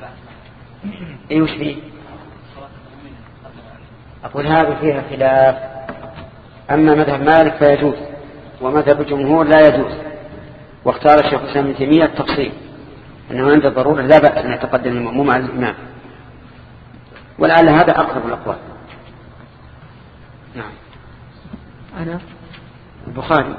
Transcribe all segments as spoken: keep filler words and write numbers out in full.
اي وش فيه؟ أقول هذه فيها خلاف. أما مذهب مالك فيجوز، ومذهب الجمهور لا يجوز، واختار الشيخ الإسلام ابن تيمية التفصيل أنه عند الضرورة لا بأس أن يتقدم المأموم على الإمام، ولعل هذا أقرب الأقوال. نعم. أنا البخاري.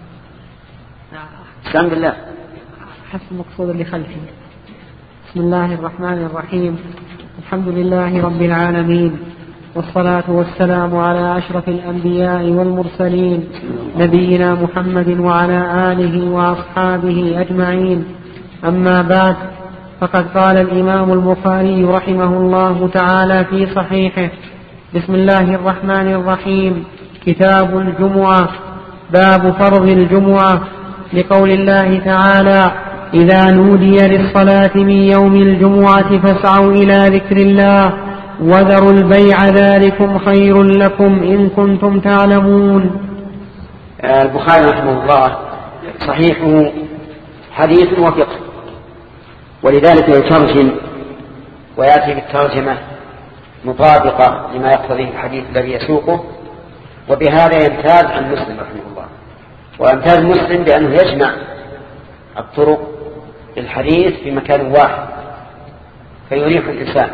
الحمد لله. حسب المقصود اللي خلفي. بسم الله الرحمن الرحيم. الحمد لله رب العالمين، والصلاة والسلام على أشرف الأنبياء والمرسلين نبينا محمد وعلى آله وأصحابه أجمعين. أما بعد، فقد قال الإمام البخاري رحمه الله تعالى في صحيحه: بسم الله الرحمن الرحيم، كتاب الجمعة، باب فرض الجمعة، لقول الله تعالى: إذا نودي للصلاة من يوم الجمعة فاسعوا إلى ذكر الله وذروا البيع ذلكم خير لكم إن كنتم تعلمون. البخاري رحمه الله صحيحه حديث وفقه، ولذلك يترجم ويأتي بالترجمة مطابقة لما يقتضيه الحديث الذي يسوقه، وبهذا يمتاز عن مسلم رحمه الله. ويمتاز مسلم بأنه يجمع الطرق الحديث في مكان واحد فيريح الإنسان،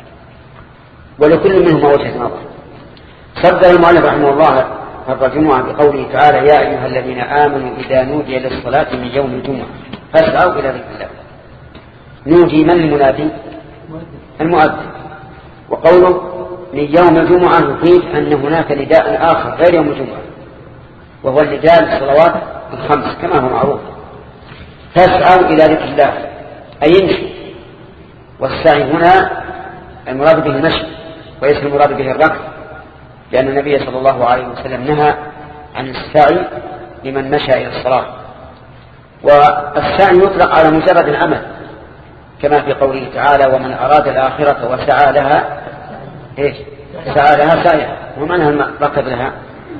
ولكل منهما وجهة نظر. صدر المؤلف رحمه الله فرض الجمعة بقوله تعالى: يا أيها الذين آمنوا إذا نودي للصلاة من يوم الجمعة فاسعوا إلى ذكر الله. نودي من المنادي؟ المؤذن. وقوله من يوم الجمعة يفيد أن هناك نداء آخر غير يوم الجمعة، وهو النداء للصلوات الخمس كما هو معروف. فاسعوا إلى ذكر الله أي يمشي، والسعي هنا المراد به المشي وليس المراد به الركض، لأن النبي صلى الله عليه وسلم نهى عن السعي لمن مشى إلى الصلاة. والسعي يطلق على مجرد العمل كما في قوله تعالى: ومن أراد الآخرة وسعى لها إيش؟ سعى لها سعيها، ومعنى ركض لها.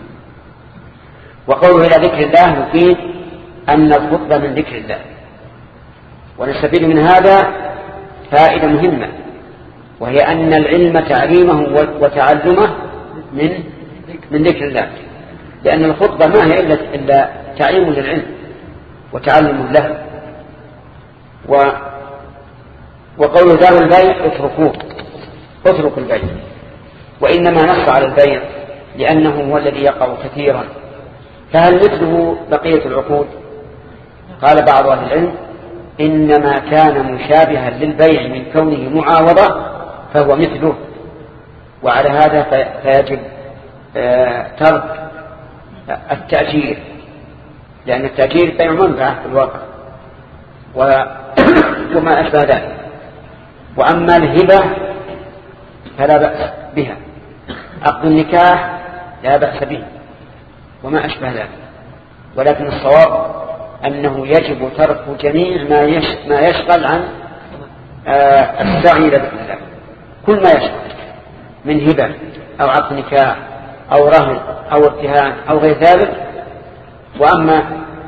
وقوله إلى ذكر الله يفيد أن الخطبة من ذكر الله، ونستفيد من هذا فائدة مهمة، وهي أن العلم تعليمه وتعلمه من من ذكر الله، لأن الخطبة ما هي إلا, إلا تعليم للعلم وتعلم له. و وقول دار البيع اتركوه، اتركوا البيع، وإنما نص على البيع لأنه هو الذي يقع كثيرا. فهل مثله بقية العقود؟ قال بعض أهل العلم: إنما كان مشابها للبيع من كونه معاوضة فهو مثله، وعلى هذا فيجب ترك التأجير، لأن التأجير بيع منفعة في الواقع وما أشبه ذلك. وأما الهبة فلا بأس بها، عقد النكاح لا بأس به وما أشبه ذلك، ولكن الصواب أنه يجب ترك جميع ما يشغل عن السعي إلى ذكر الله، كل ما يشغل من هبة أو عقد نكاح أو رهن أو ارتهان أو غير ذلك. وأما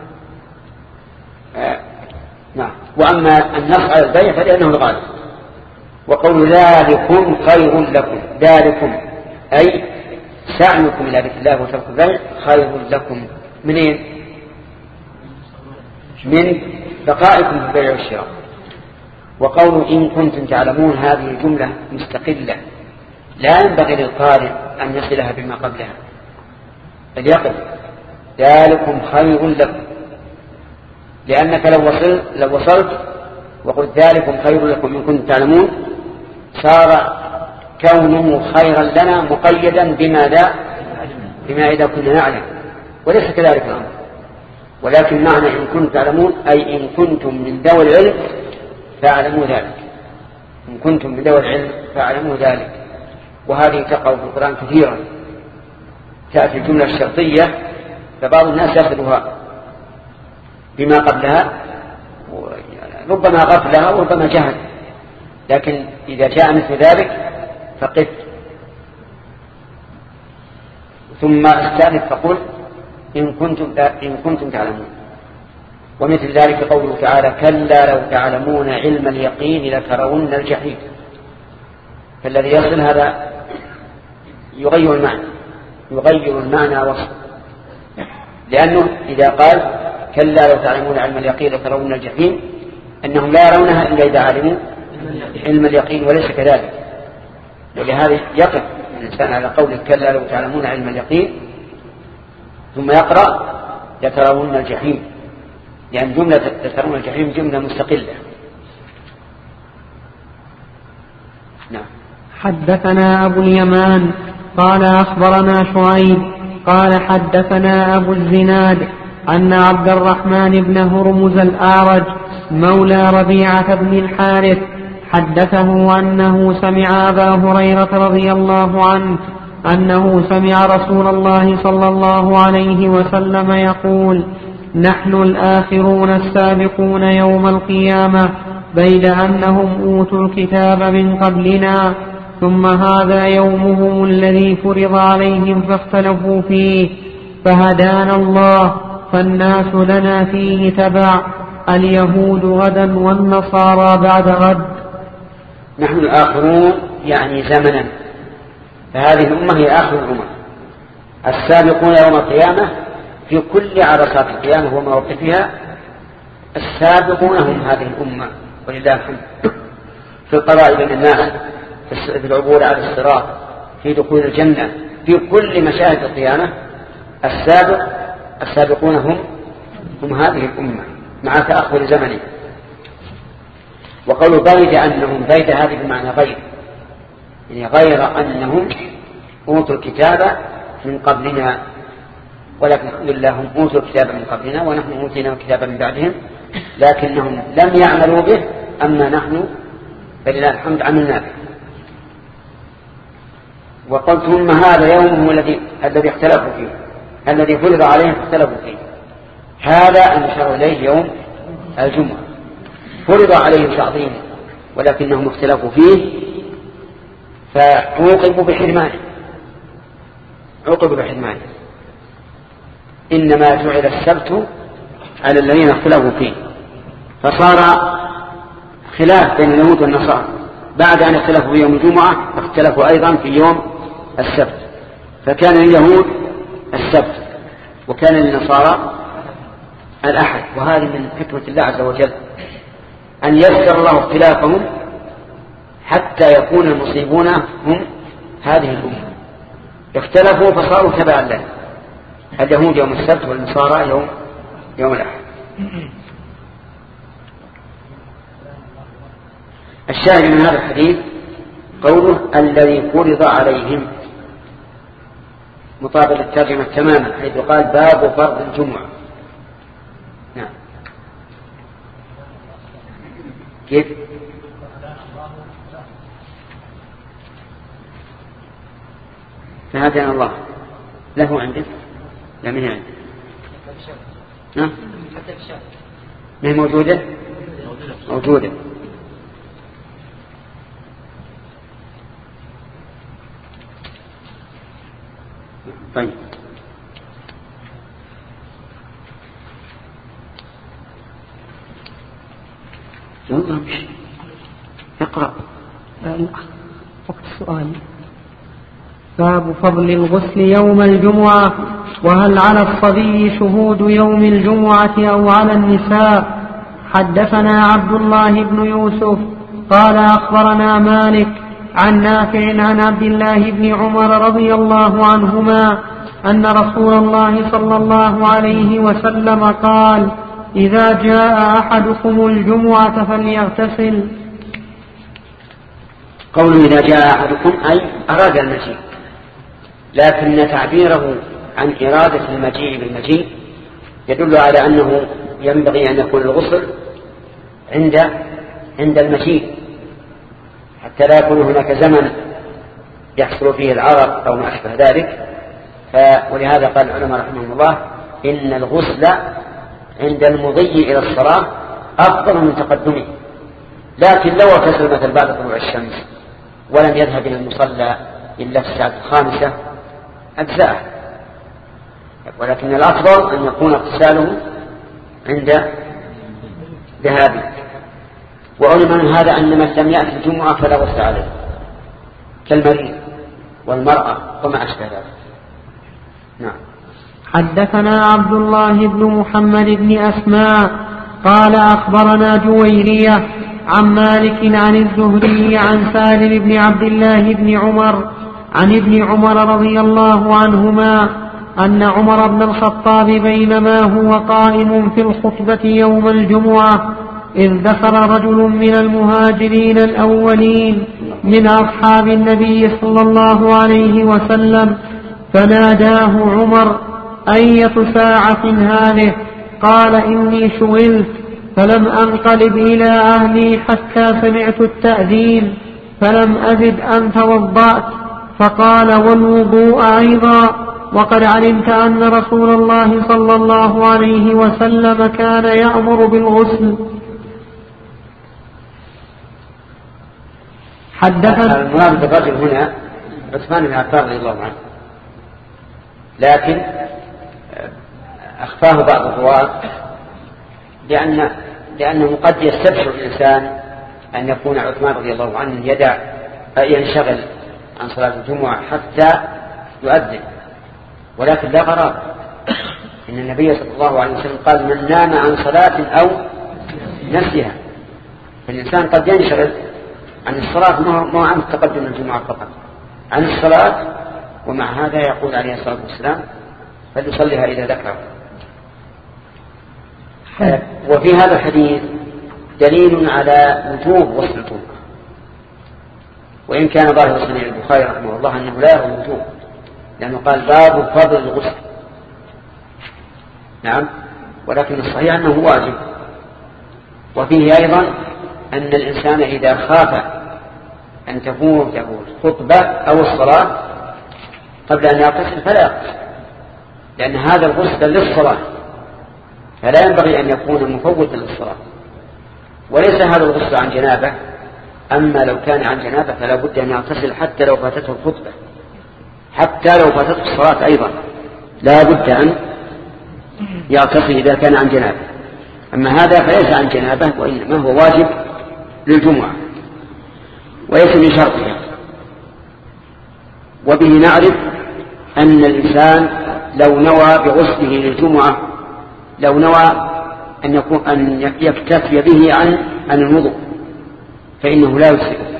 آه نعم وأما النص على البيع فلأنه الغالب. وقول ذلكم خير لكم، ذلكم أي سعيكم إلى ذكر الله وترك البيع خير لكم. منين؟ من بقائكم في البيع والشراء. وقول إن كنتم تعلمون هذه الجملة مستقلة، لا ينبغي للقارئ أن يصلها بما قبلها، بل يقل ذلكم خير لكم، لأنك لو وصلت, لو وصلت وقلت ذلكم خير لكم إن كنتم تعلمون صار كونه خيرا لنا مقيدا بما لا بما إذا كنا نعلم، وليس كذلك الأمر. ولكن معنى إن كنتم تعلمون أي إن كنتم من ذوي العلم فاعلموا ذلك، إن كنتم من ذوي العلم فاعلموا ذلك. وهذه تقع في القرآن كثيرا، تأتي الجملة الشرطية فبعض الناس يأخذها بما قبلها، ربما غفلها وربما جهل، لكن إذا جاء مثل ذلك فقف ثم استأنف فقل إن كنتم, إن كنتم تعلمون. ومثل ذلك قوله تعالى كلا لو تعلمون علم اليقين لترون الجحيم. فالذي يصل هذا يغير المعنى يغير المعنى وصف، لأنه إذا قال كلا لو تعلمون علم اليقين لترون الجحيم أنهم لا يرونها إلا إذا علموا علم اليقين، وليس كذلك. ولهذا يقف الإنسان على قوله كلا لو تعلمون علم اليقين ثم يقرأ لترون الجحيم، لأن جملة لترون الجحيم جملة مستقلة. نعم. حدثنا أبو اليمان قال أخبرنا شعيب قال حدثنا أبو الزناد أن عبد الرحمن بن هرمز الأعرج مولى ربيعة بن الحارث حدثه أنه سمع أبا هريرة رضي الله عنه أنه سمع رسول الله صلى الله عليه وسلم يقول نحن الآخرون السابقون يوم القيامة بيد أنهم أوتوا الكتاب من قبلنا ثم هذا يومهم الذي فرض عليهم فاختلفوا فيه فهدانا الله فالناس لنا فيه تبع اليهود غدا والنصارى بعد غد. نحن الآخرون يعني زمنا، فهذه الأمة هي آخر الأمم السابقون يوم القيامة في كل عرصات القيامة ومواقفها. السابقون هم هذه الأمة ولله الحمد في القضاء بين الناس، في العبور على الصراط، في دخول الجنة، في كل مشاهد القيامة. السابق السابقون هم هم هذه الأمة مع تأخر زمنه. وقالوا بيد أنهم بيد هذه بمعنى غير، يعني غير أنهم أوتوا الكتاب من قبلنا، ولكن الحمد لله هم أوتوا الكتاب من قبلنا ونحن أوتينا الكتاب من بعدهم، لكنهم لم يعملوا به، أما نحن فلله الحمد عملنا به. وقلت ثم هذا يومهم الذي الذي اختلفوا فيه، الذي فرض عليهم اختلفوا فيه. هذا أنشر إليه يوم الجمعة، فرض عليهم تعظيم ولكنهم اختلفوا فيه فعوقبوا بحرمانه عوقبوا بحرمانه إنما جعل السبت على الذين اختلفوا فيه، فصار خلاف بين اليهود والنصارى بعد أن اختلفوا في يوم الجمعة اختلفوا أيضا في يوم السبت، فكان اليهود السبت وكان للنصارى الأحد. وهذه من حكمة الله عز وجل أن يسر الله اختلافهم حتى يكون المصيبون هم هذه الأمة. اختلفوا فصاروا تبعا له، اليهود يوم السبت والنصارى يوم يوم الأحد. الشاهد من هذا الحديث قوله الذي فرض عليهم مطابق الترجمة تماما، حيث قال باب فرض الجمعة. نعم. كيف؟ فهدانا الله له عندك؟ لا من عندك؟ نعم. ما هي موجودة؟ موجودة. طيب. يلا مش اقرأ. وقت السؤال. باب فضل الغسل يوم الجمعة، وهل على الصبي شهود يوم الجمعة أو على النساء؟ حدثنا عبد الله بن يوسف قال أخبرنا مالك عن نافع عن عبد الله بن عمر رضي الله عنهما أن رسول الله صلى الله عليه وسلم قال إذا جاء أحدكم الجمعة فليغتسل. قوله إذا جاء أحدكم أي أراد المجيء، لكن تعبيره عن إرادة المجيء بالمجيء يدل على أنه ينبغي أن يكون الغسل عند عند المجيء حتى لا يكون هناك زمن يحصل فيه العرق أو ما أشبه ذلك. ولهذا قال العلماء رحمهم الله إن الغسل عند المضي إلى الصلاة أفضل من تقدمه، لكن لو اغتسل مثل بعد طلوع الشمس ولم يذهب إلى المصلى إلا في الساعة الخامسة أجزاءه، ولكن الأفضل أن يكون اغتساله عند ذهابي. وعلم من هذا أن من لم يأتي الجمعة فلا غسل عليه كالمريض والمرأة وما أشبه ذلك. نعم. حدثنا عبد الله بن محمد بن أسماء قال أخبرنا جويرية عن مالك عن الزهري عن سالم بن عبد الله بن عمر عن ابن عمر رضي الله عنهما أن عمر بن الخطاب بينما هو قائم في الخطبة يوم الجمعة إذ دخل رجل من المهاجرين الأولين من أصحاب النبي صلى الله عليه وسلم فناداه عمر: أية ساعة هذه؟ قال: إني شغلت فلم أنقلب إلى أهلي حتى سمعت التأذين فلم أزد أن توضأت. فقال: والوضوء أيضا؟ وقد علمت أن رسول الله صلى الله عليه وسلم كان يأمر بالغسل. حدثنا المراد بالرجل هنا عثمان بن عفان رضي الله عنه، لكن أخفاه بعض الرواة لأن لأنه قد يستبشر الإنسان أن يكون عثمان رضي الله عنه يدع ينشغل عن صلاة الجمعة حتى يؤذن، ولكن لا غرابة إن النبي صلى الله عليه وسلم قال: من نام عن صلاة أو نسيها. فالإنسان قد ينشغل عن الصلاة ما عن تقدم الجمعة فقط، عن الصلاة، ومع هذا يقول عليه الصلاة والسلام: فليصليها إذا ذكر. وفي هذا الحديث دليل على وجوب غسل الجمعة، وإن كان ظاهر صنيع البخاري رحمه الله أنه لا يرى الوجوب، لأنه قال: باب فضل الغسل. نعم، ولكن الصحيح أنه واجب. وفيه أيضا أن الإنسان إذا خاف أن تكون له الخطبة أو الصلاة قبل أن يغتسل فلا يغتسل، لأن هذا الغسل للصلاة، فلا ينبغي أن يكون مفوتا للصلاة. وليس هذا الغسل عن جنابه، أما لو كان عن جنابه فلا بد أن يغتسل حتى لو فاتته الخطبة، حتى لو فاتته الصلاة أيضا لا بد أن يغتسل إذا كان عن جنابه. أما هذا فليس عن جنابه، وإنما هو واجب للجمعة وليس من شرطها. وبه نعرف أن الإنسان لو نوى بغسله للجمعة، لو نوى أن يكون أن يكتفي به عن عن الوضوء فإنه لا يجزئه،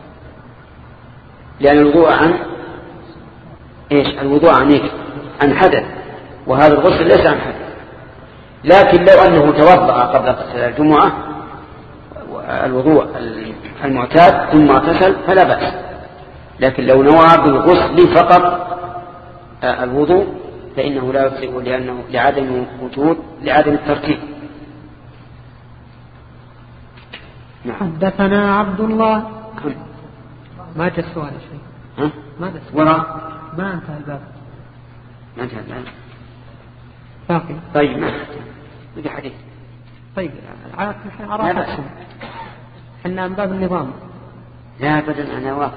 لأن الوضوء عن إيش؟ الوضوء عن إيش؟ عن حدث، وهذا الغسل ليس عن حدث. لكن لو أنه توضأ قبل الجمعة الوضوء المعتاد ثم اغتسل فلا بأس، لكن لو نوى بالغسل فقط الوضوء فإنه لا يجزئه، لأنه لعدم وجود لعدم الترتيب. حدثنا عبد الله. ما جاء السؤال شيء. ها؟ ما جاء السؤال. ما انتهى الباب. ما انتهى الباب. باقي. طيب ما بدي حديث. طيب على كل حال راحتكم. حنا من باب النظام. لا أبدا أنا واقف.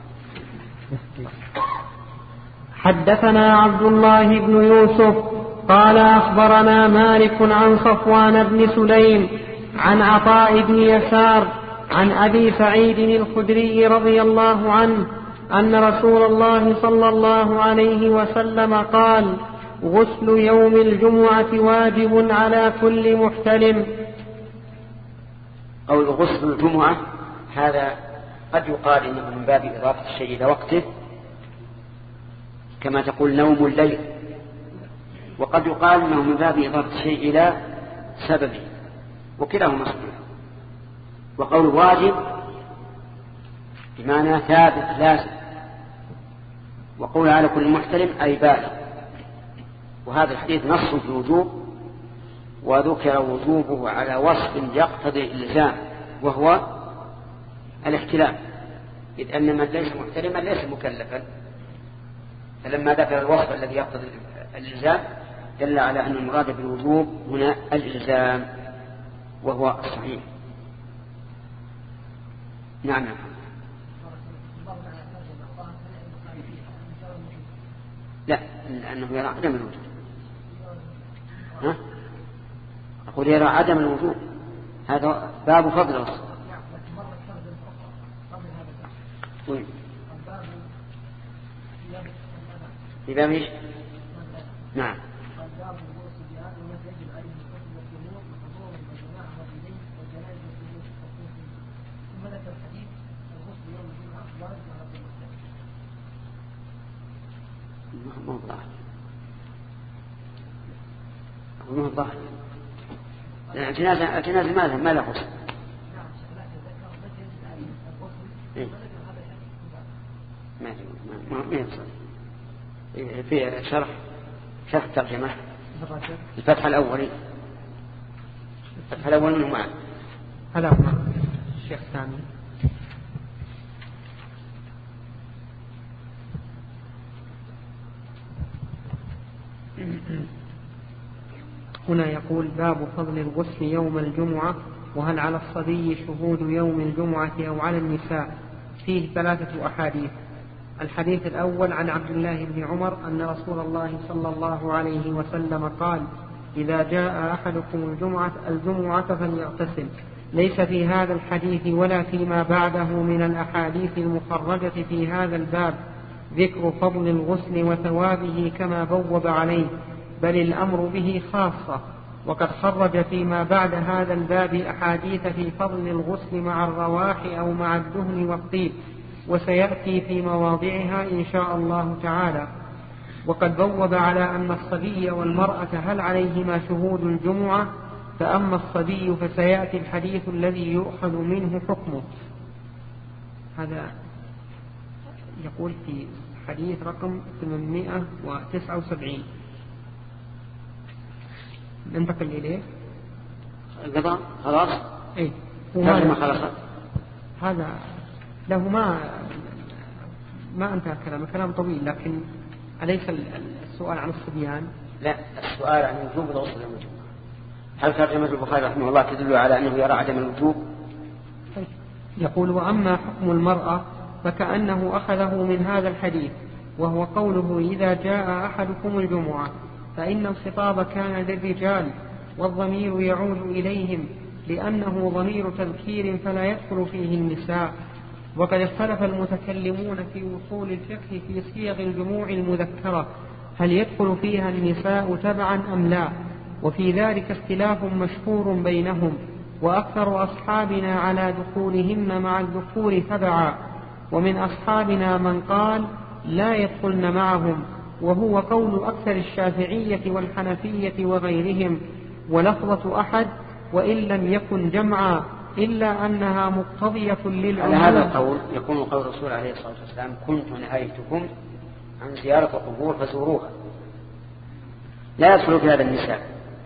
حدثنا عبد الله بن يوسف قال أخبرنا مالك عن صفوان بن سليم عن عطاء بن يسار عن أبي سعيد الخدري رضي الله عنه أن رسول الله صلى الله عليه وسلم قال: غسل يوم الجمعة واجب على كل محتلم. أو غسل الجمعة هذا قد يقال إنه من باب إضافة الشيء إلى وقته، كما تقول نوم الليل، وقد يقال إنه من باب إضافة الشيء إلى سببه، وكلاهما صحيح. وقول واجب بمعنى ثابت لازم، وقول على كل محتلم أي بالغ. وهذا الحديث نص في الوجوب، وذكر وجوبه على وصف يقتضي الإلزام وهو الاحتلام، إذ أن من ليس محتلما ليس مكلفا، فلما ذكر الوصف الذي يقتضي الإلزام دل على أن المراد بالوجوب هنا الإلزام، وهو الصحيح. نعم. لا، لأنه يرى عدم الوجود. ها؟ أقول يرى عدم الوجود، هذا باب فضل الغسل. وين؟ في باب ايش؟ نعم. ما هو ظاهر ما هو ظاهر الجنازة الجنازة ماذا ما له غسل. ما ما ما يصل في شرح شرح ترجمة الفتح الأولي الفتح الأول منه معه هذا هو الشيخ سامي. هنا يقول باب فضل الغسل يوم الجمعة وهل على الصبي شهود يوم الجمعة أو على النساء. فيه ثلاثة أحاديث. الحديث الأول عن عبد الله بن عمر أن رسول الله صلى الله عليه وسلم قال إذا جاء أحدكم الجمعة, الجمعة فليغتسل. ليس في هذا الحديث ولا فيما بعده من الأحاديث المخرجة في هذا الباب ذكر فضل الغسل وثوابه كما بوب عليه، بل الأمر به خاصة. وقد خرج فيما بعد هذا الباب أحاديث في فضل الغسل مع الرواح أو مع الدهن والطيب، وسيأتي في مواضعها إن شاء الله تعالى. وقد بوب على أن الصبي والمرأة هل عليهما شهود الجمعة، فأما الصبي فسيأتي الحديث الذي يؤخذ منه حكمه. هذا يقول في حديث رقم ثمانمائة وتسعة وسبعين. ننتقل إليه. القضاء خلاص. إيه هذا ما خلص. هذا له ما ما انتهى كلام كلام طويل، لكن أليس السؤال عن الصبيان؟ لا، السؤال عن وجوب الغسل يوم الجمعة. هل ترجمة البخاري رحمه الله تدل على أنه يرى عدم الوجوب؟ يقول وأما حكم المرأة فكأنه أخذه من هذا الحديث، وهو قوله إذا جاء أحدكم الجمعة، فإن الخطاب كان للرجال والضمير يعود إليهم لأنه ضمير تذكير فلا يدخل فيه النساء. وقد اختلف المتكلمون في وصول الفقه في صيغ الجموع المذكرة هل يدخل فيها النساء تبعا أم لا، وفي ذلك اختلاف مشهور بينهم، وأكثر أصحابنا على دخولهن مع الذكور تبعا، ومن أصحابنا من قال لا يدخلن معهم، وهو قول أكثر الشافعية والحنفية وغيرهم. ولفظة أحد وإن لم يكن جمعا إلا أنها مقتضية للعموم. على هذا القول يكون قول الرسول عليه الصلاة والسلام كنت نهيتكم عن زيارة القبور فزوروها، لا يدخل في هذا النساء.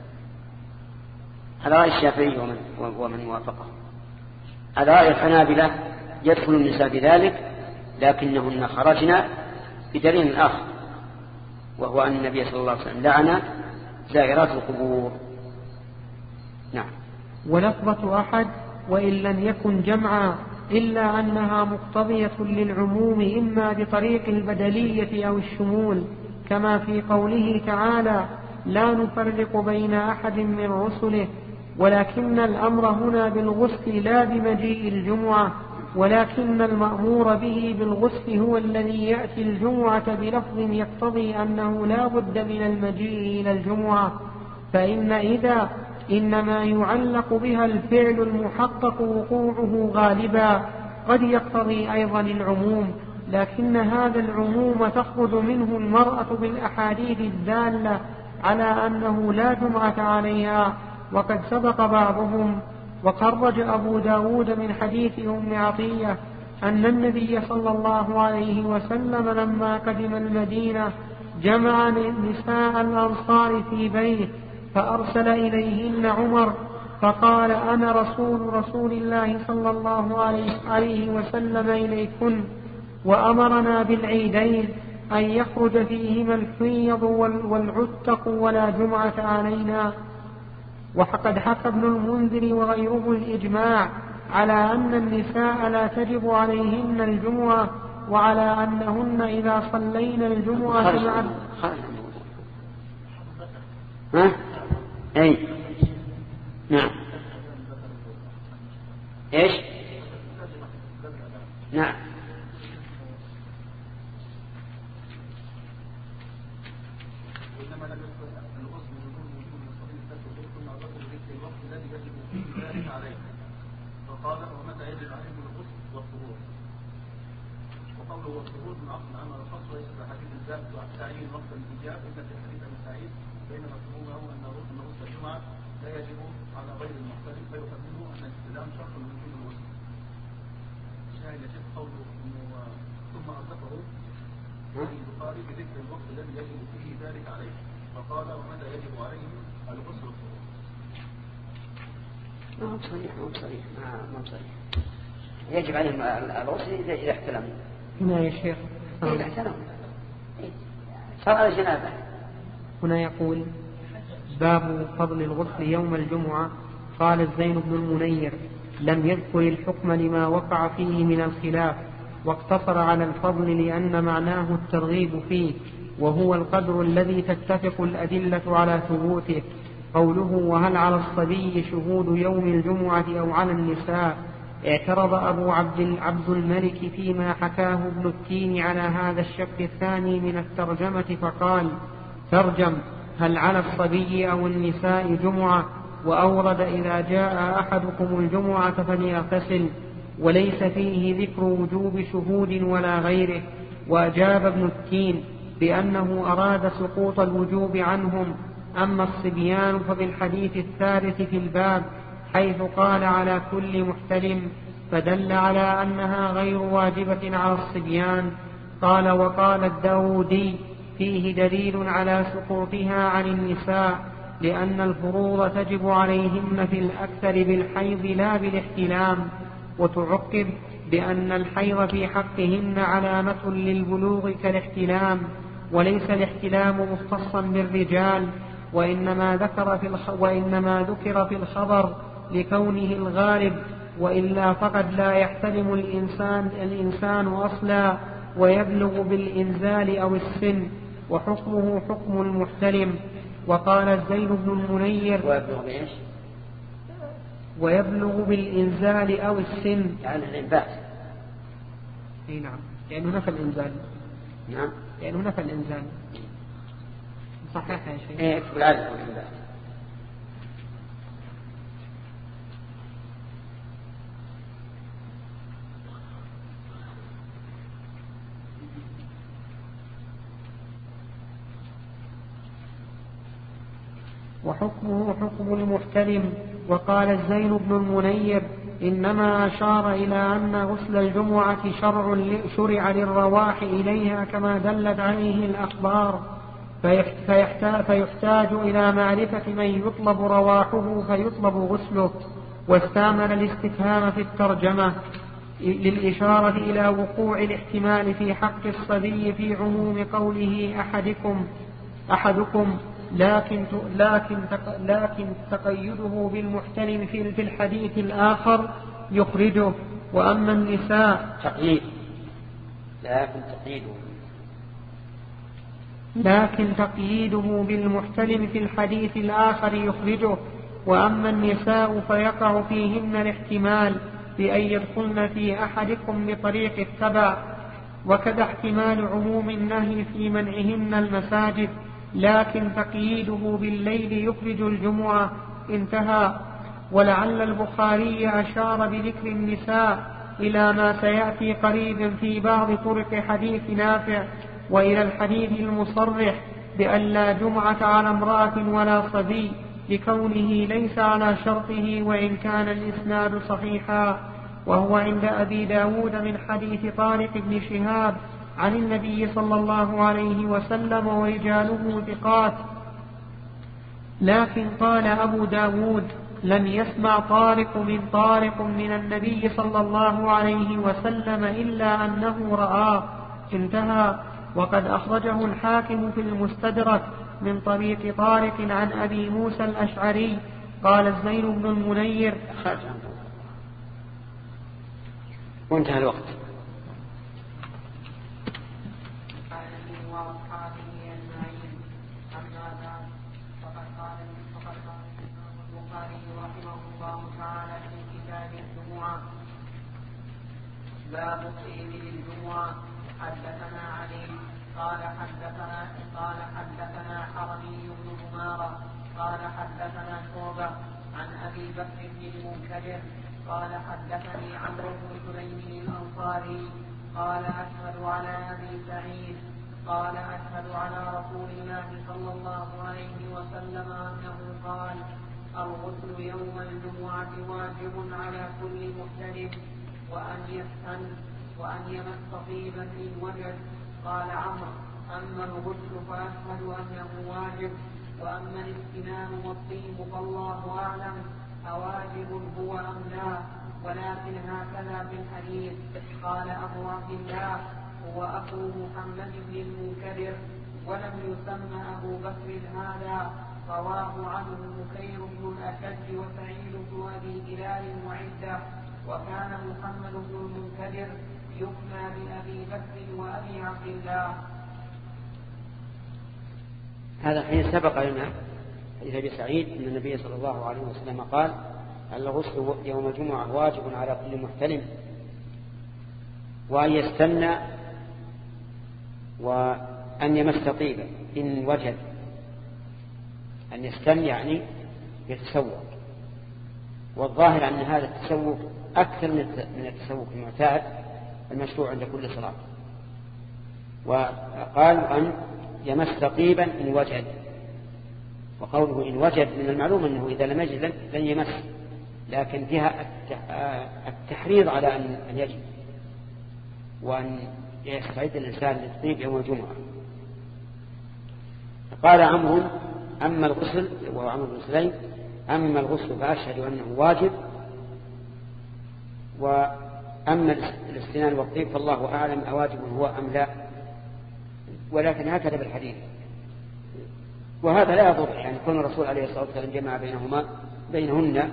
على رأي الشافعي ومن, ومن وافقه. على رأي الحنابلة يدخل النساء بذلك، لكنهن خرجنا بدليل آخر، وهو أن النبي صلى الله عليه وسلم لعن زائرات القبور. نعم. ولفظة أحد وإن لم يكن جمعا إلا أنها مقتضية للعموم إما بطريق البدلية أو الشمول، كما في قوله تعالى لا نفرق بين أحد من رسله. ولكن الأمر هنا بالغسل لا بمجيء الجمعة، ولكن المأمور به بالغسل هو الذي يأتي الجمعة بلفظ يقتضي أنه لا بد من المجيء إلى الجمعة، فإن إذا إنما يعلق بها الفعل المحقق وقوعه غالبا، قد يقتضي أيضا العموم، لكن هذا العموم تخرج منه المرأة بالأحاديث الدالة على أنه لا جمعة عليها. وقد سبق بعضهم وخرج أبو داود من حديث أم عطية أن النبي صلى الله عليه وسلم لما قدم المدينة جمع نساء الأنصار في بيت، فأرسل إليهن عمر فقال أنا رسول رسول الله صلى الله عليه وسلم إليكن، وأمرنا بالعيدين أن يخرج فيهما الحيض والعتق ولا جمعة علينا. وقد حكى ابن المنذر وغيره الإجماع على أن النساء لا تجب عليهن الجمعة، وعلى أنهن إذا صلين الجمعة مع ها؟ أي نعم. إيش؟ نعم. فقال ومتى يجب عليه الغسل والطهور؟ وقوله والطهور من عقل عمل الخاص وليس في حديث الذات تعيين وقت الإجابة إلا في حديث ابن سعيد بين مفهومه أن غسل غسل الجمعة لا يجب على غير المحترم فيفهمه أن الاستلام شرط من وجود الغسل. شاهد شيخ قوله إنه ثم أطلقه البخاري بذكر الوقت الذي يجب فيه ذلك عليه فقال ومتى يجب عليه الغسل والطهور. ما هو صريح ما هو صريح ما هو صريح. يجب عليهم الغسل إذا احتلموا. هنا يا شيخ إذا احتلموا صار على جنابه. هنا يقول باب فضل الغسل يوم الجمعة. قال الزين بن المنير لم يذكر الحكم لما وقع فيه من الخلاف واقتصر على الفضل لأن معناه الترغيب فيه وهو القدر الذي تتفق الأدلة على ثبوته. قوله وهل على الصبي شهود يوم الجمعة أو على النساء. اعترض أبو عبد, عبد الملك فيما حكاه ابن التين على هذا الشق الثاني من الترجمة فقال ترجم هل على الصبي أو النساء جمعة وأورد إذا جاء أحدكم الجمعة فليغتسل وليس فيه ذكر وجوب شهود ولا غيره. وأجاب ابن التين بأنه أراد سقوط الوجوب عنهم. أما الصبيان فبالحديث الثالث في الباب حيث قال على كل محتلم فدل على أنها غير واجبة على الصبيان. قال وقال الداودي فيه دليل على سقوطها عن النساء لأن الفروض تجب عليهن في الأكثر بالحيض لا بالاحتلام. وتعقب بأن الحيض في حقهن علامة للبلوغ كالاحتلام وليس الاحتلام مختصا بالرجال وإنما ذكر في الخ... وإنما ذكر في الخبر لكونه الغالب وإلا فقد لا يحتلم الإنسان, الإنسان أصلا ويبلغ بالإنزال أو السن وحكمه حكم المحتلم. وقال الزين بن المنير ويبلغ بإيش؟ ويبلغ بالإنزال أو السن يعني الإنبات. اي نعم يعني هناك الإنزال. نعم يعني هناك الإنزال صحيح يا شيخ. ايه اكتب العدد والإنبات. وحكمه حكم المحتلم. وقال الزين بن المنير إنما أشار إلى أن غسل الجمعة شرع شرع للرواح إليها كما دلت عليه الأخبار فيحتاج, فيحتاج إلى معرفة من يطلب رواحه فيطلب غسله. واستعمل الاستفهام في الترجمة للإشارة إلى وقوع الاحتمال في حق الصبي في عموم قوله أحدكم أحدكم لكن لكن لكن تقيده بالمحتلم في الحديث الآخر يخرجه. وأما النساء تقييد لكن تقييده لكن تقييده بالمحتلم في الحديث الآخر يخرجه. وأما النساء فيقع فيهن الاحتمال بأن يدخلن في أحدكم بطريق التبع وكذا احتمال عموم النهي في منعهن المساجد لكن تقييده بالليل يخرج الجمعة. انتهى. ولعل البخاري أشار بذكر النساء إلى ما سيأتي قريبا في بعض طرق حديث نافع وإلى الحديث المصرح بأن لا جمعة على امرأة ولا صبي لكونه ليس على شرطه وإن كان الإسناد صحيحا. وهو عند أبي داود من حديث طارق بن شهاب عن النبي صلى الله عليه وسلم ورجاله ثقات. لكن قال أبو داود لم يسمع طارق من طارق من النبي صلى الله عليه وسلم إلا أنه رآه. انتهى. وقد أخرجه الحاكم في المستدرك من طريق طارق عن أبي موسى الأشعري. قال الزين بن المنير وانتهى الوقت. رحمه الله تعالى في كتاب الجمعة باب الطيب للجمعة. حدثنا علي قال حدثنا قال حدثنا حرمي بن عمارة قال حدثنا شعبة عن أبي بكر بن المنكدر قال حدثني عمرو بن سليم الأنصاري قال أشهد على أبي سعيد قال أشهد على رسول الله صلى الله عليه وسلم أنه قال الغسل يوم الجمعة واجب على كل محترم وأن يستن وأن يمس طيبا إن وجد. قال عمرو أما الغسل فأشهد أنه واجب وأما الاستنان والطيب فالله أعلم أواجب هو أم لا ولكن هكذا في الحديث. قال أبو عبد الله هو أخو محمد بن المنكدر ولم يسمى أبو بكر هذا. رواه عنه بكير بن الأشج وسعيد بن أبي هلال وعدة. وكان محمد بن المنكدر يكنى بأبي بكر وأبي عبد الله. هذا حين سبق لنا حديث أبي سعيد أن النبي صلى الله عليه وسلم قال الغسل يوم الجمعة واجب على كل محتلم وأن يستنى وأن يمس طيبا إن وجد. أن يستنى يعني يتسوق، والظاهر أن هذا التسوق أكثر من التسوق المعتاد المشروع عند كل صلاة. وقال أن يمس طيبا إن وجد، وقوله إن وجد من المعلوم أنه إذا لم يجد لن يمس، لكن فيها التحريض على أن يجد وأن يستعد الإنسان للطيب يوم الجمعة. قال عمرو أما الغسل وهو عمرو بن سليم أما الغسل فأشهد أنه واجب وأما الاستنان والطيب فالله أعلم أواجب هو أم لا، ولكن هكذا بالحديث. وهذا لا يضر، يعني كون الرسول عليه الصلاة والسلام جمع بينهما بينهن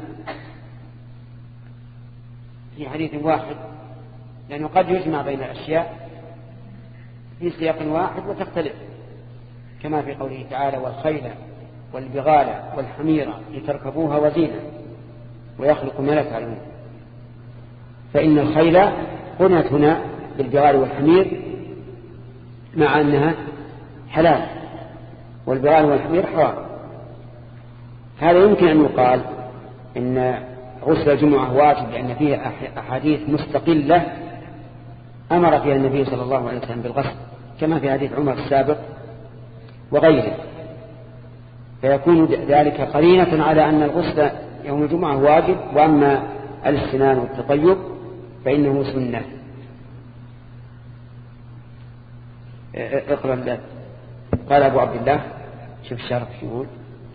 في حديث واحد، لأنه قد يجمع بين الأشياء في سياق واحد وتختلف، كما في قوله تعالى والخيل والبغال والحمير لتركبوها وزينة ويخلق ما لا تعلمون. فإن الخيل قرنت هنا بالبغال والحمير مع أنها حلال، والبغال والحمير حرام. هذا يمكن أن يقال إن غسل الجمعة واجب لأن فيه أحاديث مستقلة أمر فيها النبي صلى الله عليه وسلم بالغسل، كما في حديث عمر السابق وغيره، فيكون ذلك قرينة على أن الغسل يوم الجمعة واجب، وأما الاستنان والتطيب فإنه سنة. اقرأ الله. قال أبو عبد الله، شوف الشرح شو يقول.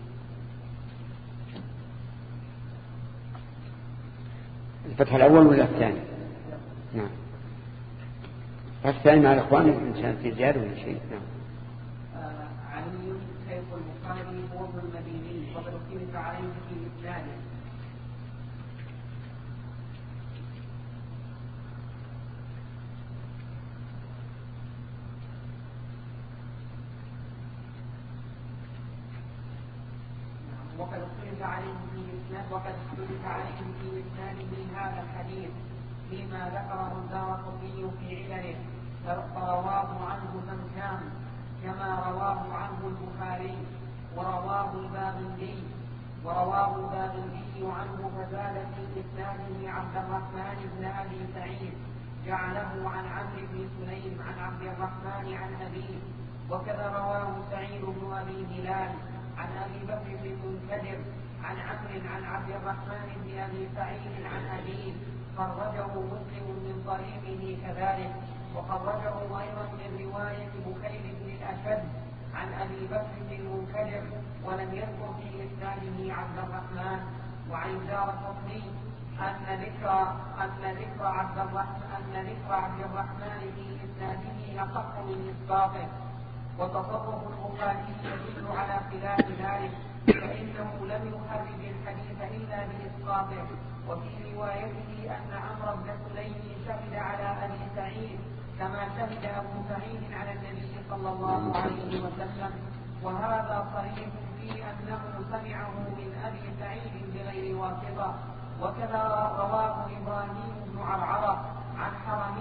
الفتح الأول ولا الثاني؟ نعم. الثاني مع الأخوان إن في زيادة ولا شيء. نعم. علي شيخ البخاري هو ابن المديني وقد اختلف عليه في إسناده. وقد اختلف عليه في إسناد وقد اختلف عليه في إسناده هذا الحديث فيما ذكره الدارقطني في علله، فرواه عنه زمكان كما رواه عنه البخاري ورواه الباغندي ورواه الباغندي عنه فزاد في إسناده عبد الرحمن بن أبي سعيد جعله عن عمرو بن سليم عن عبد الرحمن عن أبيه، وكذا رواه سعيد بن أبي هلال عن أبي بكر بن المنكدر عن عمرو عن عبد الرحمن بن أبي سعيد عن أبيه، خرجه مسلم من طريقه كذلك، وخرجه أيضا من رواية بكير بن الأشد عن أبي بكر بن المنكدر ولم يذكر في إسناده عبد الرحمن. وعن الدارقطني أن ذكر أن ذكر عبد الرحمن أن ذكر عبد الرحمن في إسناده أصح من إسقاطه، وتصرف البخاري يدل على خلاف ذلك، فإنه لم يخرج الحديث إلا بإسقاطه. وفي روايته أن عمرو بن سليم شهد على أبي سعيد كما شهد أبو سعيد على النبي صلى الله عليه وسلم، وهذا صريح في أنه سمعه من أبي سعيد بغير واسطة. وكذا رواه إبراهيم بن عرعرة عن حرمي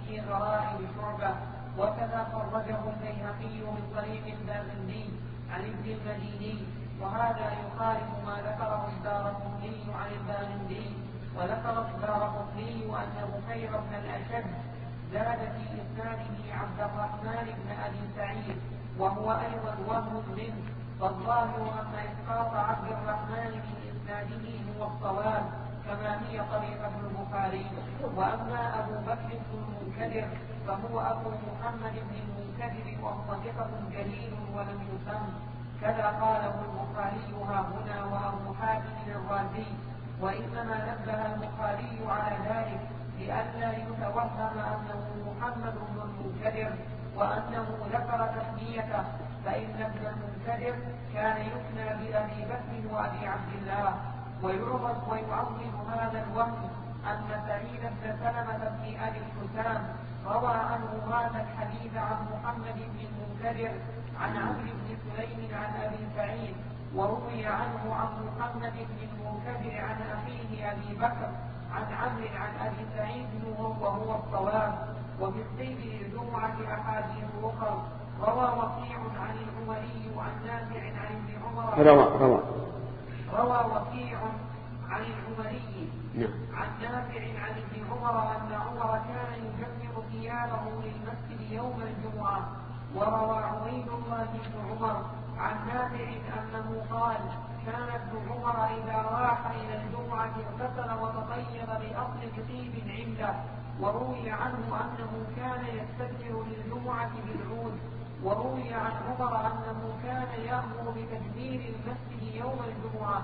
في غرائب شعبة. وكذا خرجه البيهقي من طريق الباغندي عن ابن المديني، وهذا يخالف ما ذكره الدارقطني عن الباغندي. وذكر الدارقطني أن بكير بن الأشد زاد في إسناده عبد الرحمن بن أبي سعيد، وهو أيضا وهم منه، فالظاهر أن إسقاط عبد الرحمن في إسناده هو الصواب كما هي طريقة البخاري. وأما أبو بكر بن المنكدر فهو أبو محمد بن المنكدر، وهو ثقة جليل ولم يسم، كذا قاله البخاري ها هنا وأبو حاتم الرازي. وإنما نبه البخاري على ذلك لئلا يتوهم أنه محمد بن المنكدر وأنه ذكر تسميته، فإن ابن المنكدر كان يكنى بأبي بكر وأبي عبد الله. ويعظم ويعظم هذا الوهم أن سعيد بن سلمة بن أبي الحسام روى عنه هذا الحديث عن محمد بن المنكدر عن عمرو بن سليم عن أبي سعيد، وروي عنه عن محمد بن المنكدر عن أخيه أبي بكر عن عمرو عن أبي سعيد وهو الصواب. وفي الصيد للجمعة أحاديث أخرى. روى وكيع عن العمري وعن نافع عن ابن عمر روى روى روى وكيع عن العمري عن نافع عن ابن عمر أن عمر كان يجمع ثيابه للمسجد يوم الجمعة. وروى عبيد الله بن عمر عن نافع أنه قال كان ابن عمر إذا راح إلى الجمعة اغتسل وتطيب بأصل طيب عنده. وروي عنه أنه كان يستدبر للجمعة بالعود. وروي عن عمر أنه كان يأمر بتدبير المسجد يوم الجمعة.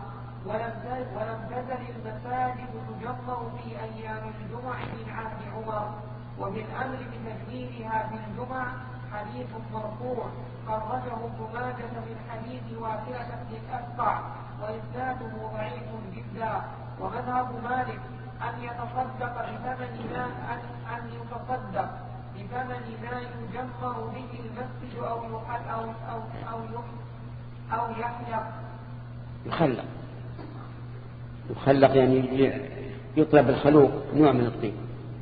ولم تزل المساجد تجمر في أيام الجمع من عهد عمر. وبالأمر بتدبيرها في الجمع حديث مرفوع خرجه ابن ماجه من حديث واثرة بن الأسقع، وإسناده ضعيف جدا. ومذهب مالك أن يتصدق بثمن ما أن يتصدق بثمن ما يجمر به المسجد أو يحل أو أو أو أو يحلق يخلق يخلق يعني يطلب الخلوق نوع من الطين.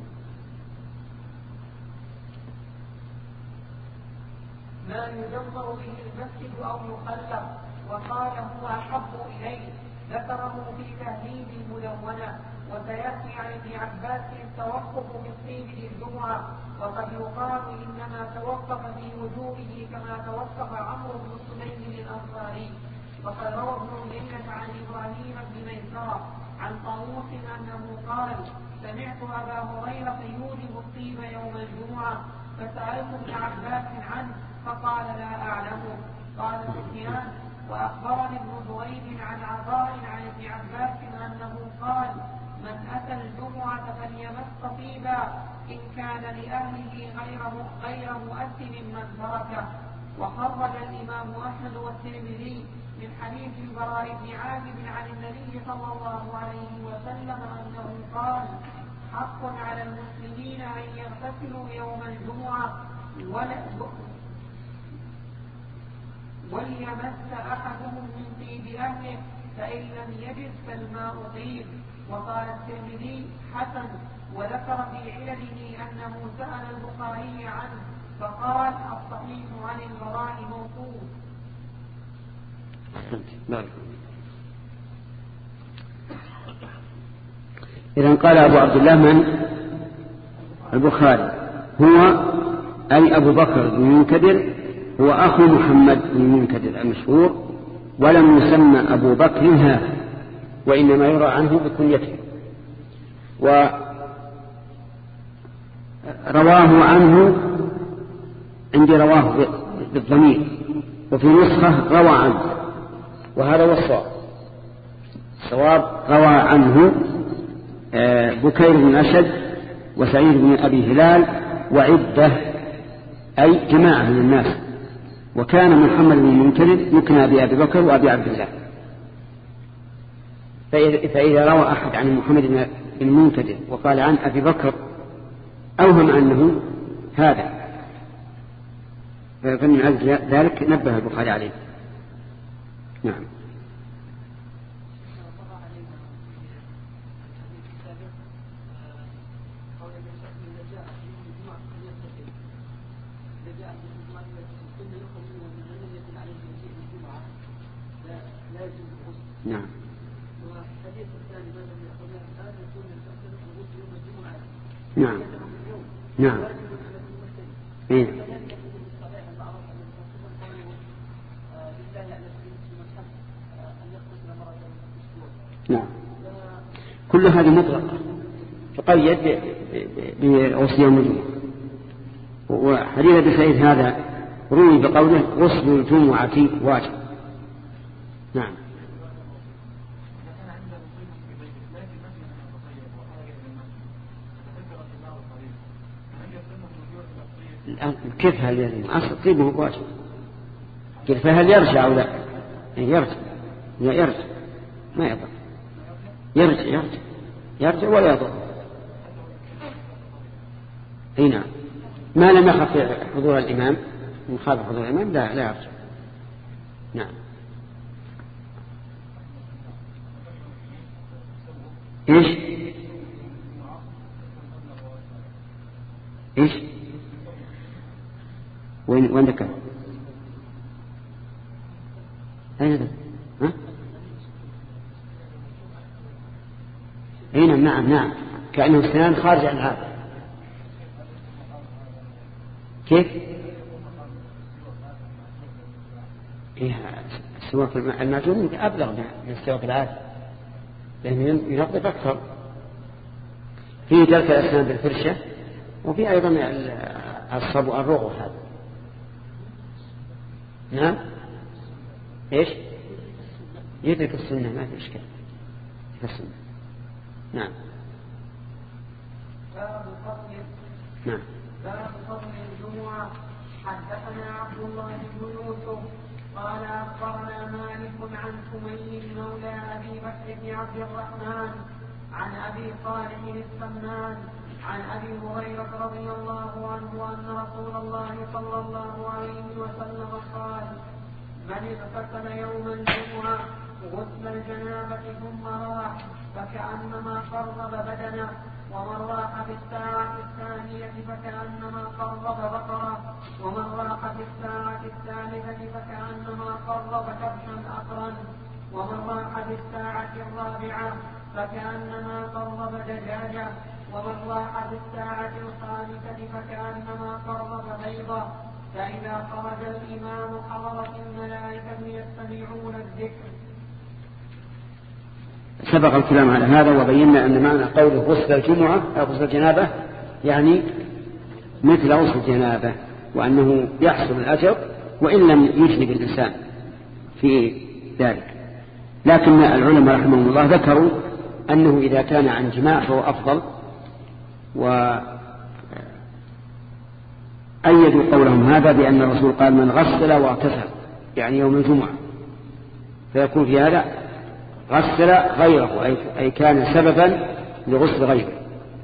ما يجمر به المسجد أو يخلق. وقال هو أحب إليه، ذكره في تهذيب المدونة. وسيأتي عن ابن عباس التوقف في الصيد للجمعة، وقد يقال إنما توقف في وجوبه كما توقف عمرو بن سليم الأنصاري. وقد روى ابن عيينة عن إبراهيم بن ميسرة عن طاووس أنه قال سمعت أبا هريرة يوجب الطيب يوم الجمعة، فسألت ابن عباس عنه فقال لا أعلمه. قال سفيان وأخبرني ابن دريد عن عطاء عن ابن عباس أنه قال من أتى الجمعة فليمس طيبا إن كان لأهله غير غير مؤثم من تركه. وخرج الإمام أحمد والترمذي من حديث البراء بن عازب عن النبي صلى الله عليه وسلم أنه قال حق على المسلمين أن يغتسلوا يوم الجمعة وليمس أحدهم من طيب أهله، فإن لم يجد فالماء طيب. وقال الترمذي حسن. وذكر في علله أنه سأل البخاري عنه فقال الصحيح عن البراء موقوف. إذن قال أبو عبد الله من البخاري هو أي أبو بكر بن المنكدر هو أخو محمد بن المنكدر المشهور، ولم يسمى أبو بكر هذا، وإنما يرى عنه بكنيته. ورواه عنه عندي رواه بالضمير، وفي نسخة روى عنه، وهذا هو الصواب. الصواب روى عنه بكير بن أسد وسعيد بن أبي هلال وعدة أي جماعة من الناس. وكان محمد بن المنكدر يكنى بأبي بكر وأبي عبد الله. فإذا روى أحد عن محمد بن المنكدر وقال عن أبي بكر أوهم أنه هذا، فمن أجل ذلك نبه البخاري عليه. نعم. جاء في الجمعة ثم يخرج منها من لم يكن عليه شيء في الجمعة لا لا يجوز الغسل. نعم. والحديث الثاني ماذا يقول هذا يكون يستحسن الغسل يوم الجمعة. نعم. نعم. إيه. نعم. كل هذه مطلقة تقيد بغسل يوم الجمعة. وحديث أبي سعيد هذا روي بقوله غسل الجمعة واجب. نعم. كيف هل يعني أصل طيبه واجب؟ كيف هل يرجع أو لا؟ يرجع يرجع ما يضر، يرجع يرجع يرجع ولا يضر. اي نعم، ما لم يخف حضور الإمام، من خاف حضور الإمام لا لا يرجع. نعم. ايش ايش وين وين ذكر؟ أين ذكر؟ ها؟ اي نعم نعم نعم، كأنه اثنان خارج عن هذا. كيف؟ إيه السواك المعجون أبلغ من السواك العادي لأنه ينظف أكثر. فيه دلك الأسنان بالفرشة، وفي أيضا الصبو الرغوة هذا. نعم. إيش؟ يدرك السنة ما في إشكال في السنة. نعم. باب فضل نعم. باب فضل الجمعة. حدثنا عبد الله بن يوسف قال أخبرنا مالك عن سمي مولى أبي بكر بن عبد الرحمن عن أبي صالح السمان عن أبي هريرة رضي الله عنه أن رسول الله صلى الله عليه وسلم قال: من اغتسل يوم الجمعة غسل الجنابة ثم راح فكأنما قرب بدنه، ومن راح في الساعة الثانية فكأنما قرب بقرة، ومن راح في الساعة الثالثة فكأنما قرب كبشا أقرا، ومن راح في الساعة الرابعة فكأنما قرب دجاجة، ومن راح في الساعة الخامسة فكأنما قرب بيضة. فإذا خرج الإمام حضرت الملائكة يستمعون الذكر. سبق الكلام على هذا وبينا أن معنى قوله غسل الجمعة أو غسل الجنابة يعني مثل غسل الجنابة، وأنه يحصل الأجر وإن لم يجنب الإنسان في ذلك. لكن العلماء رحمهم الله ذكروا أنه إذا كان عن جماع فهو أفضل، وأيدوا قولهم هذا بأن الرسول قال: من غسل واغتسل، يعني يوم الجمعة، فيكون في هذا غسل غيره، أي كان سببا لغسل غيره.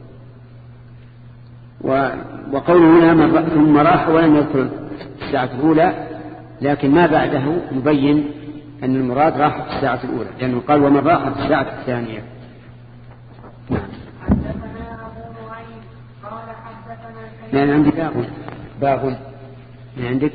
وقوله هنا ثم راح ولم يذكر الساعة الأولى، لكن ما بعده يبين أن المراد راح في الساعة الأولى، لأنه قال: ومن راح في الساعة الثانية. نعم. حدثنا أبو نعيم قال حدثنا يعني عندي باب باب من عندك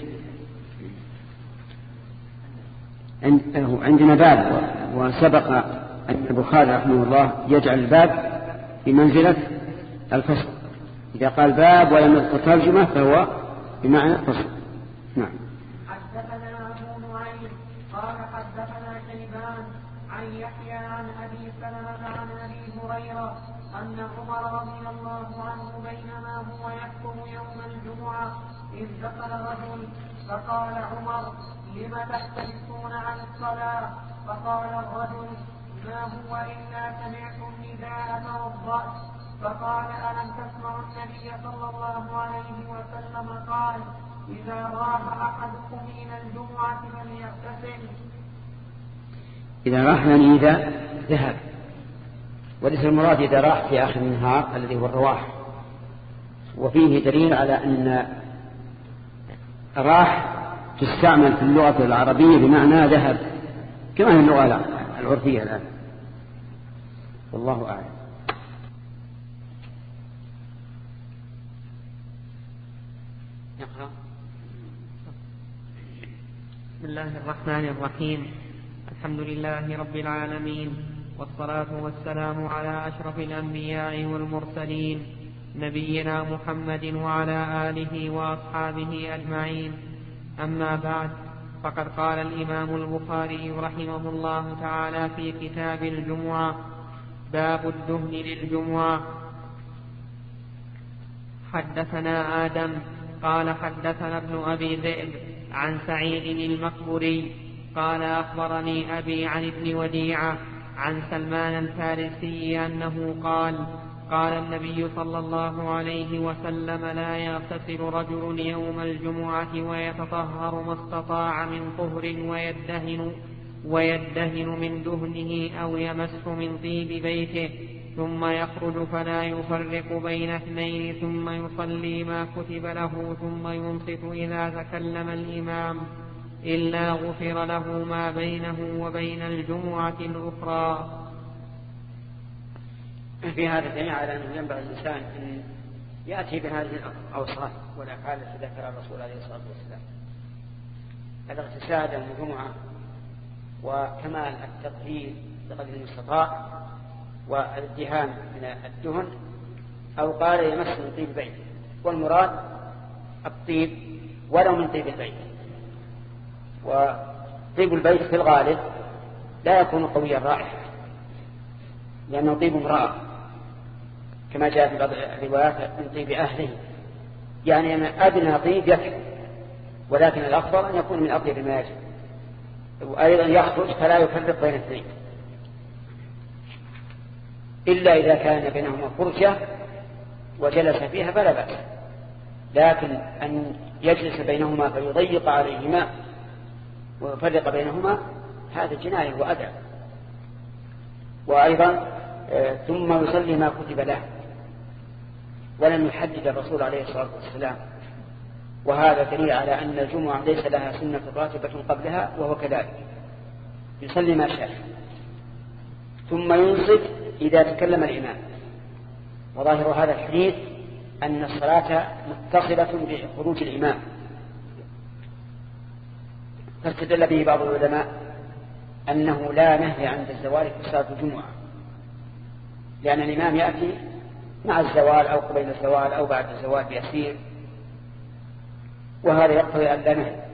عندنا باب، وسبق أن البخاري رحمه الله يجعل الباب بمنزلة الفصل. إذا قال باب ولم يذكر ترجمة فهو بمعنى فصل. نعم. حدثنا أبو نعيم قال حدثنا شيبان عن يحيى عن أبي سلمة عن أبي هريرة أن عمر رضي الله عنه بينما هو يخطب يوم الجمعة إذ دخل رجل فقال عمر: لم تحترسون عن الصلاة؟ فقال الرجل: ما هو إلا سمعت النداء توضأت. فقال: ألم تسمع النبي صلى الله عليه وسلم قال: إذا راح أحدكم إلى الجمعة فليغتسل. إذا راح يعني إذا ذهب، وليس المراد إذا راح في آخر النهار الذي هو الرواح. وفيه دليل على أن راح تستعمل في اللغة العربية بمعنى ذهب كما هي اللغة العرفية الآن، والله أعلم. يقرأ. بسم الله الرحمن الرحيم. الحمد لله رب العالمين، والصلاة والسلام على أشرف الأنبياء والمرسلين، نبينا محمد وعلى آله وأصحابه أجمعين. أما بعد، فقد قال الإمام البخاري رحمه الله تعالى في كتاب الجمعة: باب الدهن للجمعة. حدثنا آدم قال حدثنا ابن أبي ذئب عن سعيد المقبري قال أخبرني أبي عن ابن وديعة عن سلمان الفارسي أنه قال: قال النبي صلى الله عليه وسلم: لا يغتسل رجل يوم الجمعة ويتطهر ما استطاع من طهر ويدهن, ويدهن من دهنه أو يمس من طيب بيته ثم يخرج فلا يفرق بين اثنين ثم يصلي ما كتب له ثم ينصت إذا تكلم الإمام إلا غفر له ما بينه وبين الجمعة الأخرى. في هذا دليل على أنه ينبغي الإنسان أن يأتي بهذه الأوصاف والأفعال التي ذكرها الرسول عليه الصلاة والسلام: الاغتسال يوم الجمعة، وكمال التطهير بقدر المستطاع، والادهان من الدهن، أو قال يمس من طيب البيت، والمراد الطيب ولو من طيب البيت. وطيب البيت في الغالب لا يكون قوي الرائحة لأنه طيب امرأة، كما جاء في بعض الروايات من طيب أهله، يعني أن أدنى طيب يكفي، ولكن الأفضل أن يكون من أطيب ما يجب. وأيضا يخرج فلا يفرق بين اثنين إلا إذا كان بينهما فرجة وجلس فيها فلا بأس، لكن أن يجلس بينهما فيضيق عليهما ويفرق بينهما هذا جناية وأذى. وأيضا ثم يصلي ما كتب له، ولم يحدد الرسول عليه الصلاة والسلام، وهذا دليل على أن الجمعة ليس لها سنة راتبة قبلها، وهو كذلك يصلي ما شاء ثم ينصت إذا تكلم الإمام. وظاهر هذا الحديث أن الصلاة متصلة بخروج الإمام، فاستدل به بعض العلماء أنه لا نهي عند الزوال في صلاة الجمعة، لأن الإمام يأتي مع الزوال أو قبيل الزوال أو بعد الزوال بيسير، وهذا يقتضي أن لا نهي.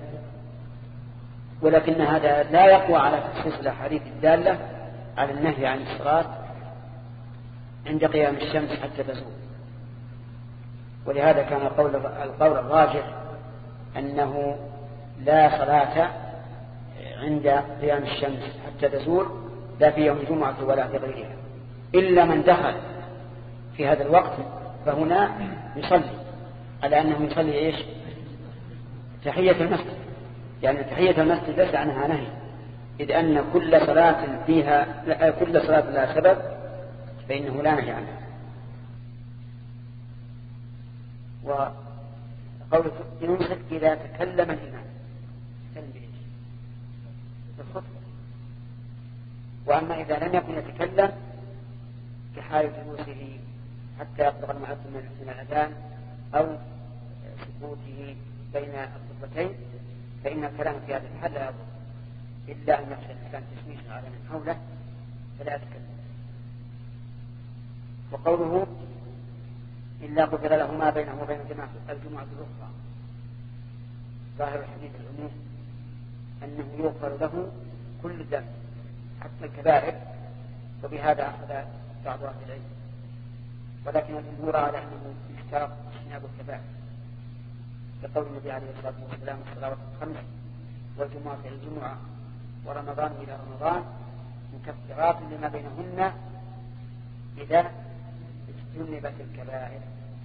ولكن هذا لا يقوى على تخصيص الأحاديث الدالة على النهي عن الصلاة عند قيام الشمس حتى تزول. ولهذا كان القول, القول الراجح أنه لا صلاة عند قيام الشمس حتى تزول، لا في يوم الجمعة ولا في غيرها، إلا من دخل في هذا الوقت فهنا يصلي على أنه يصلي إيش؟ تحية المسجد، يعني تحية المسجد ليس عنها نهي، إذ أن كل صلاة فيها كل صلاة لها سبب فإنه لا نهي عنها. وقوله ينصت إذا تكلم الإمام، تكلم بإيش؟ بالخطبة. وأما إذا لم يكن يتكلم كحال جلوسه حتى يقبض المؤذن من الأذان أو سكوته بين الخطبتين، فإن الكلام في هذا الحال لا يضر، إلا أن يخشى الإنسان تشويش على من حوله فلا يتكلم. وقوله إلا غفر له ما بينه وبين الجماعة الجمعة الأخرى، ظاهر الحديث العموم أنه يغفر له كل ذنب حتى الكبائر، وبهذا أخذ بعض أهل العلم، ولكن الجمهور على أنه يشترط اجتناب الكبائر، لقول النبي عليه الصلاة والسلام: الصلوات الخمس والجمعة إلى الجمعة ورمضان إلى رمضان مكفرات لما بينهن إذا اجتنبت الكبائر.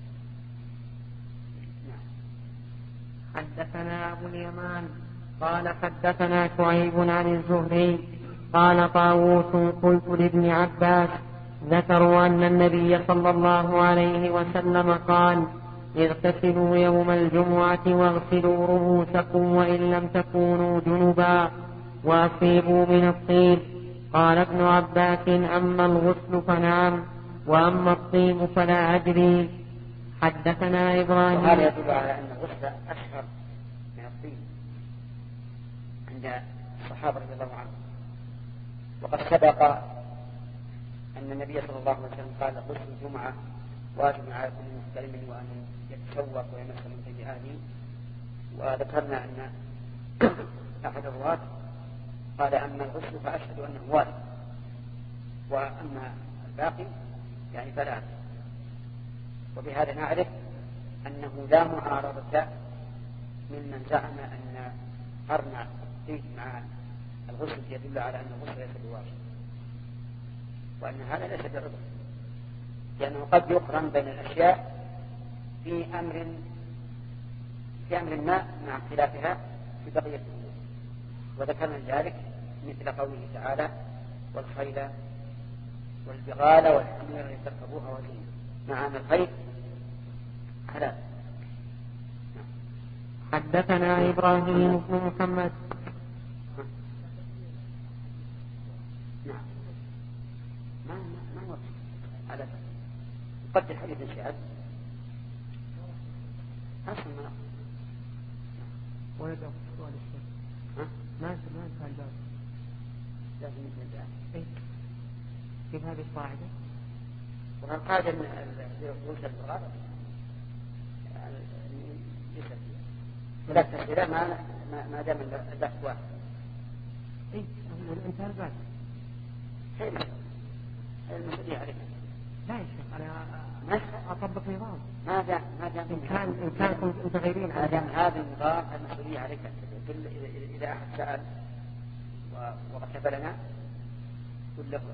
حدثنا أبو اليمان قال حدثنا شعيب عن الزهري قال طاووس: قلت لابن عباس: ذكروا أن النبي صلى الله عليه وسلم قال: اغتسلوا يوم الجمعة واغسلوا رؤوسكم وإن لم تكونوا جنبا وأصيبوا من الطيب. قال ابن عباس: أما الغسل فنعم، وأما الطيب فلا أدري. حدثنا إبراهيم. وهذا يدل على أن الغسل أشهر من الطيب عند عند الصحابة رضي الله عنهم. وقد سبق أن النبي صلى الله عليه وسلم قال غسل الجمعة واجب على كل محترم وأن يتسوق ويمس من سيئاته. وذكرنا أن أحد الرواة قال أما الغسل فأشهد أنه واجب، وأما الباقي يعني فلا. وبهذا نعرف أنه لا معارضة ممن زعم أن قرن الطيب مع الغسل يدل على أن الغسل ليس بواجب، وأن هذا ليس بعذر، لأنه قد يقرن بين الأشياء في أمر في أمر ما مع اختلافها في بقية الأمور. وذكرنا ذلك مثل قوله تعالى والخيل والبغال والحمير لتركبوها وزينة، مع أن الخيل حلال. حدثنا إبراهيم بن محمد. نعم ما ما ما على قد حديث الشهاد أصلا ما ويدعو سؤال الشيخ ما ما ينفع الباب لازم مثل الباب. إيه في هذه القاعدة والقاعدة من الوجه الغرابة يسأل ولا تسأل ما ما دام البحث واحد. إيه أنت الباب هي المسؤولية عليك. لا يا شيخ أنا أطبق نظام. ما دام ما دام إن كان إن كان متغيرين ما دام هذا النظام المسؤولية عليك. إذا أحد سأل وكتب لنا كل له.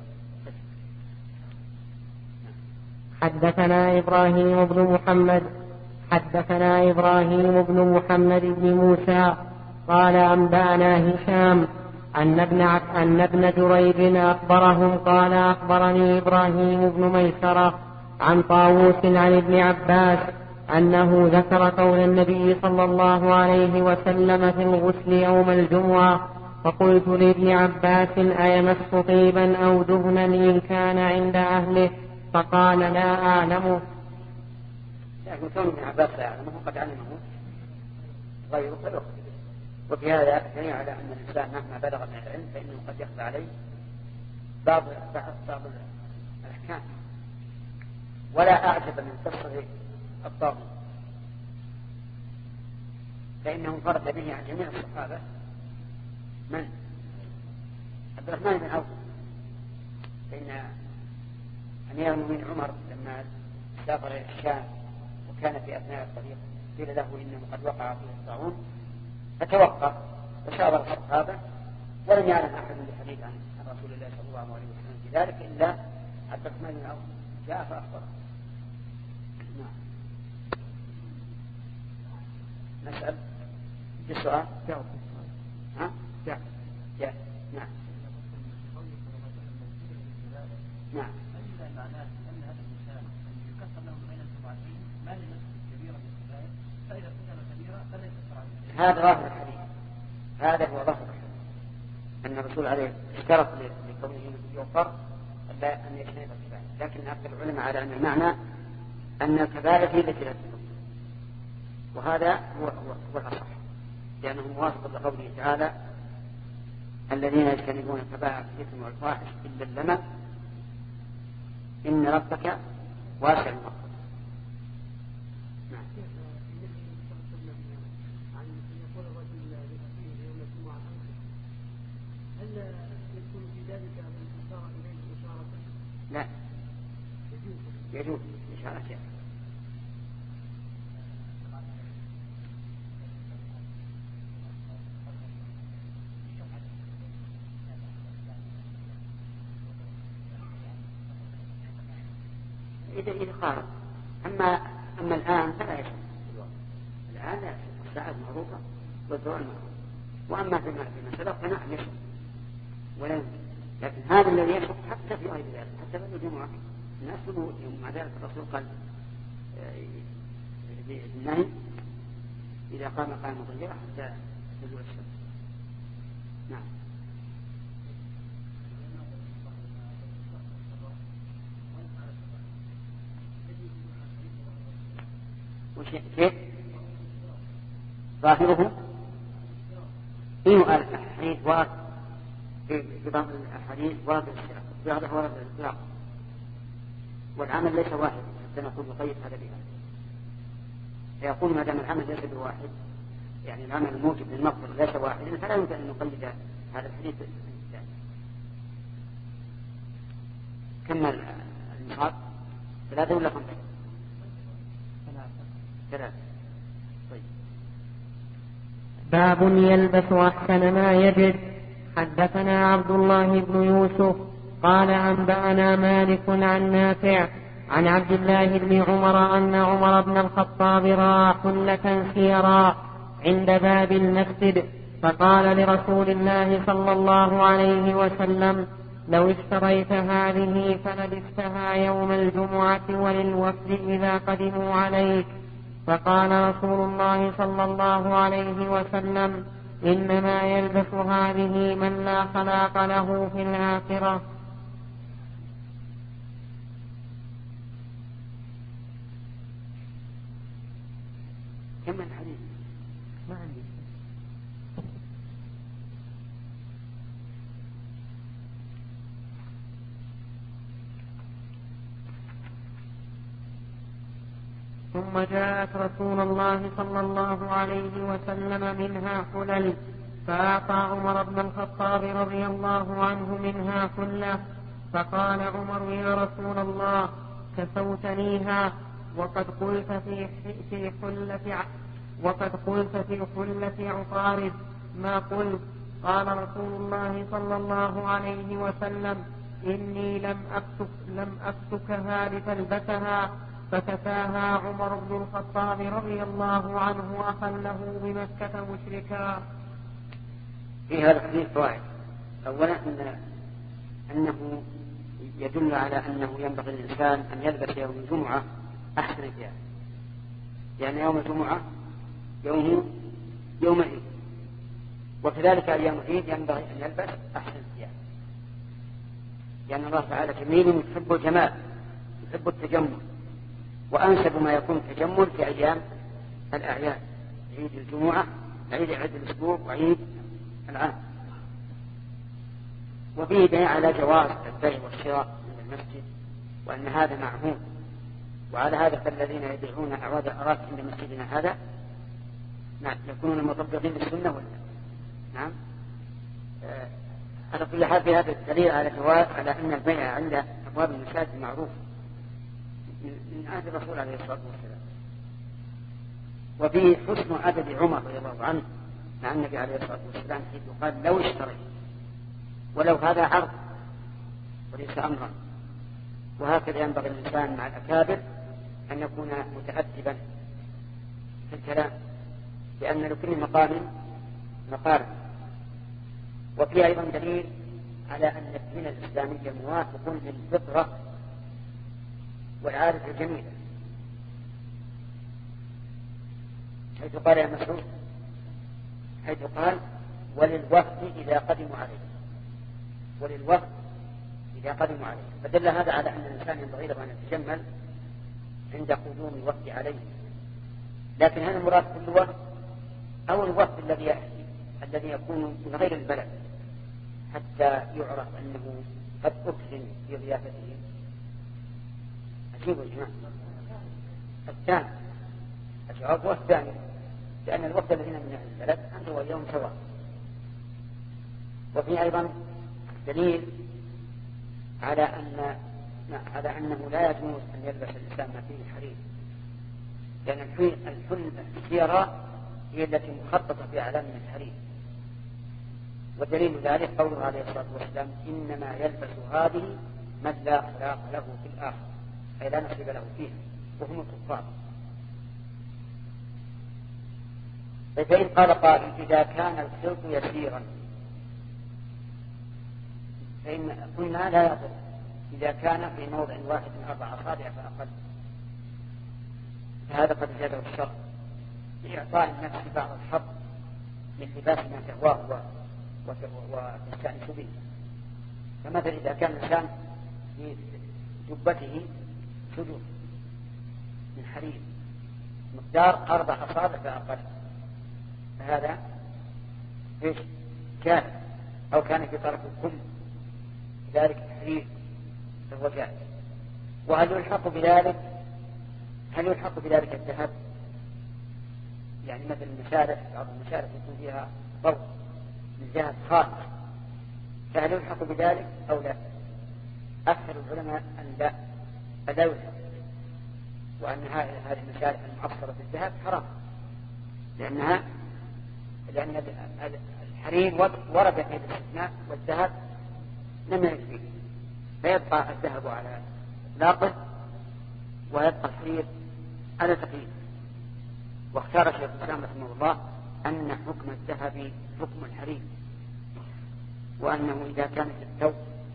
حدثنا إبراهيم بن محمد حدثنا إبراهيم بن محمد بن موسى قال أنبأنا هشام أن ابن أن ابن جريج أخبرهم قال أخبرني إبراهيم بن ميسرة عن طاووس عن ابن عباس أنه ذكر قول النبي صلى الله عليه وسلم في الغسل يوم الجمعة، فقلت لابن عباس أيمس طيبا أو دهنا إن كان عند أهله؟ فقال لا أعلمه. لكن كون ابن عباس لا يعلمه قد علمه غيره فله. وفي هذا دليل على أن الإنسان مهما بلغ من العلم فإنه قد يخفى عليه بعض بعض الأحكام. ولا أعجب من قصة الطاغوت، فإنه انفرد به عن جميع الصحابة من عبد الرحمن بن عوف. فإن أمير المؤمنين عمر لما سافر إلى الشام وكان في أثناء الطريق قيل له إنه قد وقع فيه الطاعون فتوقف وشاور الصحابة ولم يعلم أحد بحديث عن رسول الله صلى الله عليه وسلم في ذلك إلا عبد الرحمن بن عوف جاء فأخبره. نعم. نسأل في السؤال جاء ها جاء جاء نعم نعم. معناه أن هذا الإنسان يكفر له بين الجمعتين ما لنفس كبيرة من الكبائر، فإذا ارتكب كبيرة فلا يكفر عليه. هذا ظاهر الحديث، هذا هو ظاهر الحديث، أن الرسول عليه اشترط لقوله يغفر أن يجتنب الكبائر، لكن أكثر العلماء على أن المعنى أن الكبائر هي التي لا تكفر، وهذا هو هو الأصح، لأنه موافق لقوله تعالى الذين يجتنبون الكبائر الإثم والفواحش إلا اللمم إن ربك واسع المغفرة. نعم. هل يكون في ذلك الإشارة إليه إشارة؟ لا يجوز إشارة شيء. إذا إذا قارن. أما أما الآن فلا يشمل الوقت. الآن لا يشمل الساعات معروفة والزوال معروف. وأما في ما سبق فنعم يشمل ولا يمكن. لكن هذا الذي يشمل حتى في غير ذلك حتى في الجمعة الناس يوم مع ذلك الرسول قال بالنهي إذا قام قام ضيعة حتى تزول الشمس. نعم. كيف ظاهره إيه الحديث وارد في بعض الأحاديث وارد في بعضها وارد الإطلاق، والعمل ليس واحد حتى نقول يقيد هذا بها. فيقول ما دام العمل ليس بواحد، يعني العمل الموجب للمغفرة ليس واحدا، فلا يمكن أن نقيد هذا الحديث بالإنسان. كمل المصاب ثلاثة ولا خمسة؟ ثلاثة. طيب. باب يلبس أحسن ما يجد. حدثنا عبد الله بن يوسف قال أنبأنا مالك عن نافع عن عبد الله بن عمر أن عمر بن الخطاب رأى حلة سيرا عند باب المسجد، فقال لرسول الله صلى الله عليه وسلم: لو اشتريت هذه فلبستها يوم الجمعة وللوفد إذا قدموا عليك. فقال رسول الله صلى الله عليه وسلم: إنما يلبس هذه من لا خلاق له في الآخرة. كم الحديث؟ ما عندي. ثم جاءت رسول الله صلى الله عليه وسلم منها حلل، فأعطى عمر بن الخطاب رضي الله عنه منها حلة. فقال عمر: يا رسول الله، كسوتنيها وقد قلت في في حلة وقد قلت في حلة عطارد ما قلت. قال رسول الله صلى الله عليه وسلم: إني لم أكتك لم أكتكها لتلبسها. فكساها عمر بن الخطاب رضي الله عنه وأخله بمكة مشركا. في هذا الحديث فوائد. أولا أن أنه يدل على أنه ينبغي للإنسان أن يلبس يوم الجمعة أحسن ثياب، يعني يوم الجمعة يوم يوم عيد، وكذلك أيام العيد ينبغي أن يلبس أحسن ثياب، لأن الله تعالى جميل يحب الجمال يحب التجمل، وأنسب ما يكون التجمل في أيام الأعياد، عيد الجمعة، عيد عيد الأسبوع، وعيد العام. وفيه دليل على جواز البيع والشراء من المسجد، وأن هذا معهود. وعلى هذا فالذين يبيعون أعواد الأراض عند مسجدنا هذا نعم يكونون مطبقين للسنة ولا نعم. آه على كل حال في هذا الدليل على جواز على أن البيع عند أبواب المساجد معروف من عهد الرسول عليه الصلاة والسلام. وفيه حسن أدب عمر رضي الله عنه مع النبي عليه الصلاة والسلام حيث قال: لو اشتريت، ولو هذا عرض وليس أمرا. وهكذا ينبغي الإنسان مع الأكابر أن يكون متأدبا في الكلام، لأن لكل مقام مقال. وفيه أيضا دليل على أن الدين الإسلامي موافق للفطرة والعادة الجميلة، حيث قال يا مسعود حيث قال: وللوفد إذا قدموا عليه، وللوفد إذا قدموا عليه. فدل هذا على أن الإنسان ينبغي له أن يتجمل عند قدوم الوفد عليه. لكن هل المراد كل وفد أو الوفد الذي يأتي الذي يكون من غير البلد حتى يعرف أنه قد أكرم في ضيافته؟ أجيبوا يا جماعة. الثاني الجواب هو الثاني، لأن الوفد الذين من البلد أنت واليوم سواء. وفي أيضا دليل على أن على أنه لا يجوز أن يلبس الإنسان ما فيه حرير، لأن الحل السيرة هي التي مخططة في أعلام من الحرير. ودليل ذلك قوله عليه الصلاة والسلام: إنما يلبس هذه من لا خلاق له في الآخر، أي لا نصيب له فيها، وهم الكفار. فإن قال قائل: إذا كان الخلط يسيرا، فإن قلنا لا يضر إذا كان في موضع واحد من أربع أصابع فأقل، فهذا قد زاده الشر لإعطاء النفس بعض الحظ من لباس ما تهواه وتستأنس به. فمثلا إذا كان الإنسان في جبته سجود من حرير مقدار أربع أصابع فأقل، فهذا إيش كان أو كان في طرف الكل ذلك التحرير فهو جائز. وهل يلحق بذلك هل يلحق بذلك الذهب؟ يعني مثل المشارف، بعض المشارف يكون فيها ضوء من ذهب خالص، فهل يلحق بذلك أو لا؟ أكثر العلماء أن لا، فلا يلحق، وأن هذه المشارف المعصرة بالذهب حرام، لأنها لأن الحرير ورد في الاستثناء والذهب لم يرد فيه، فيبقى الذهب على إطلاقه ويبقى الحرير على تقييده. واختار شيخ الإسلام رحمه الله أن حكم الذهب حكم الحرير، وأنه إذا كان في الثوب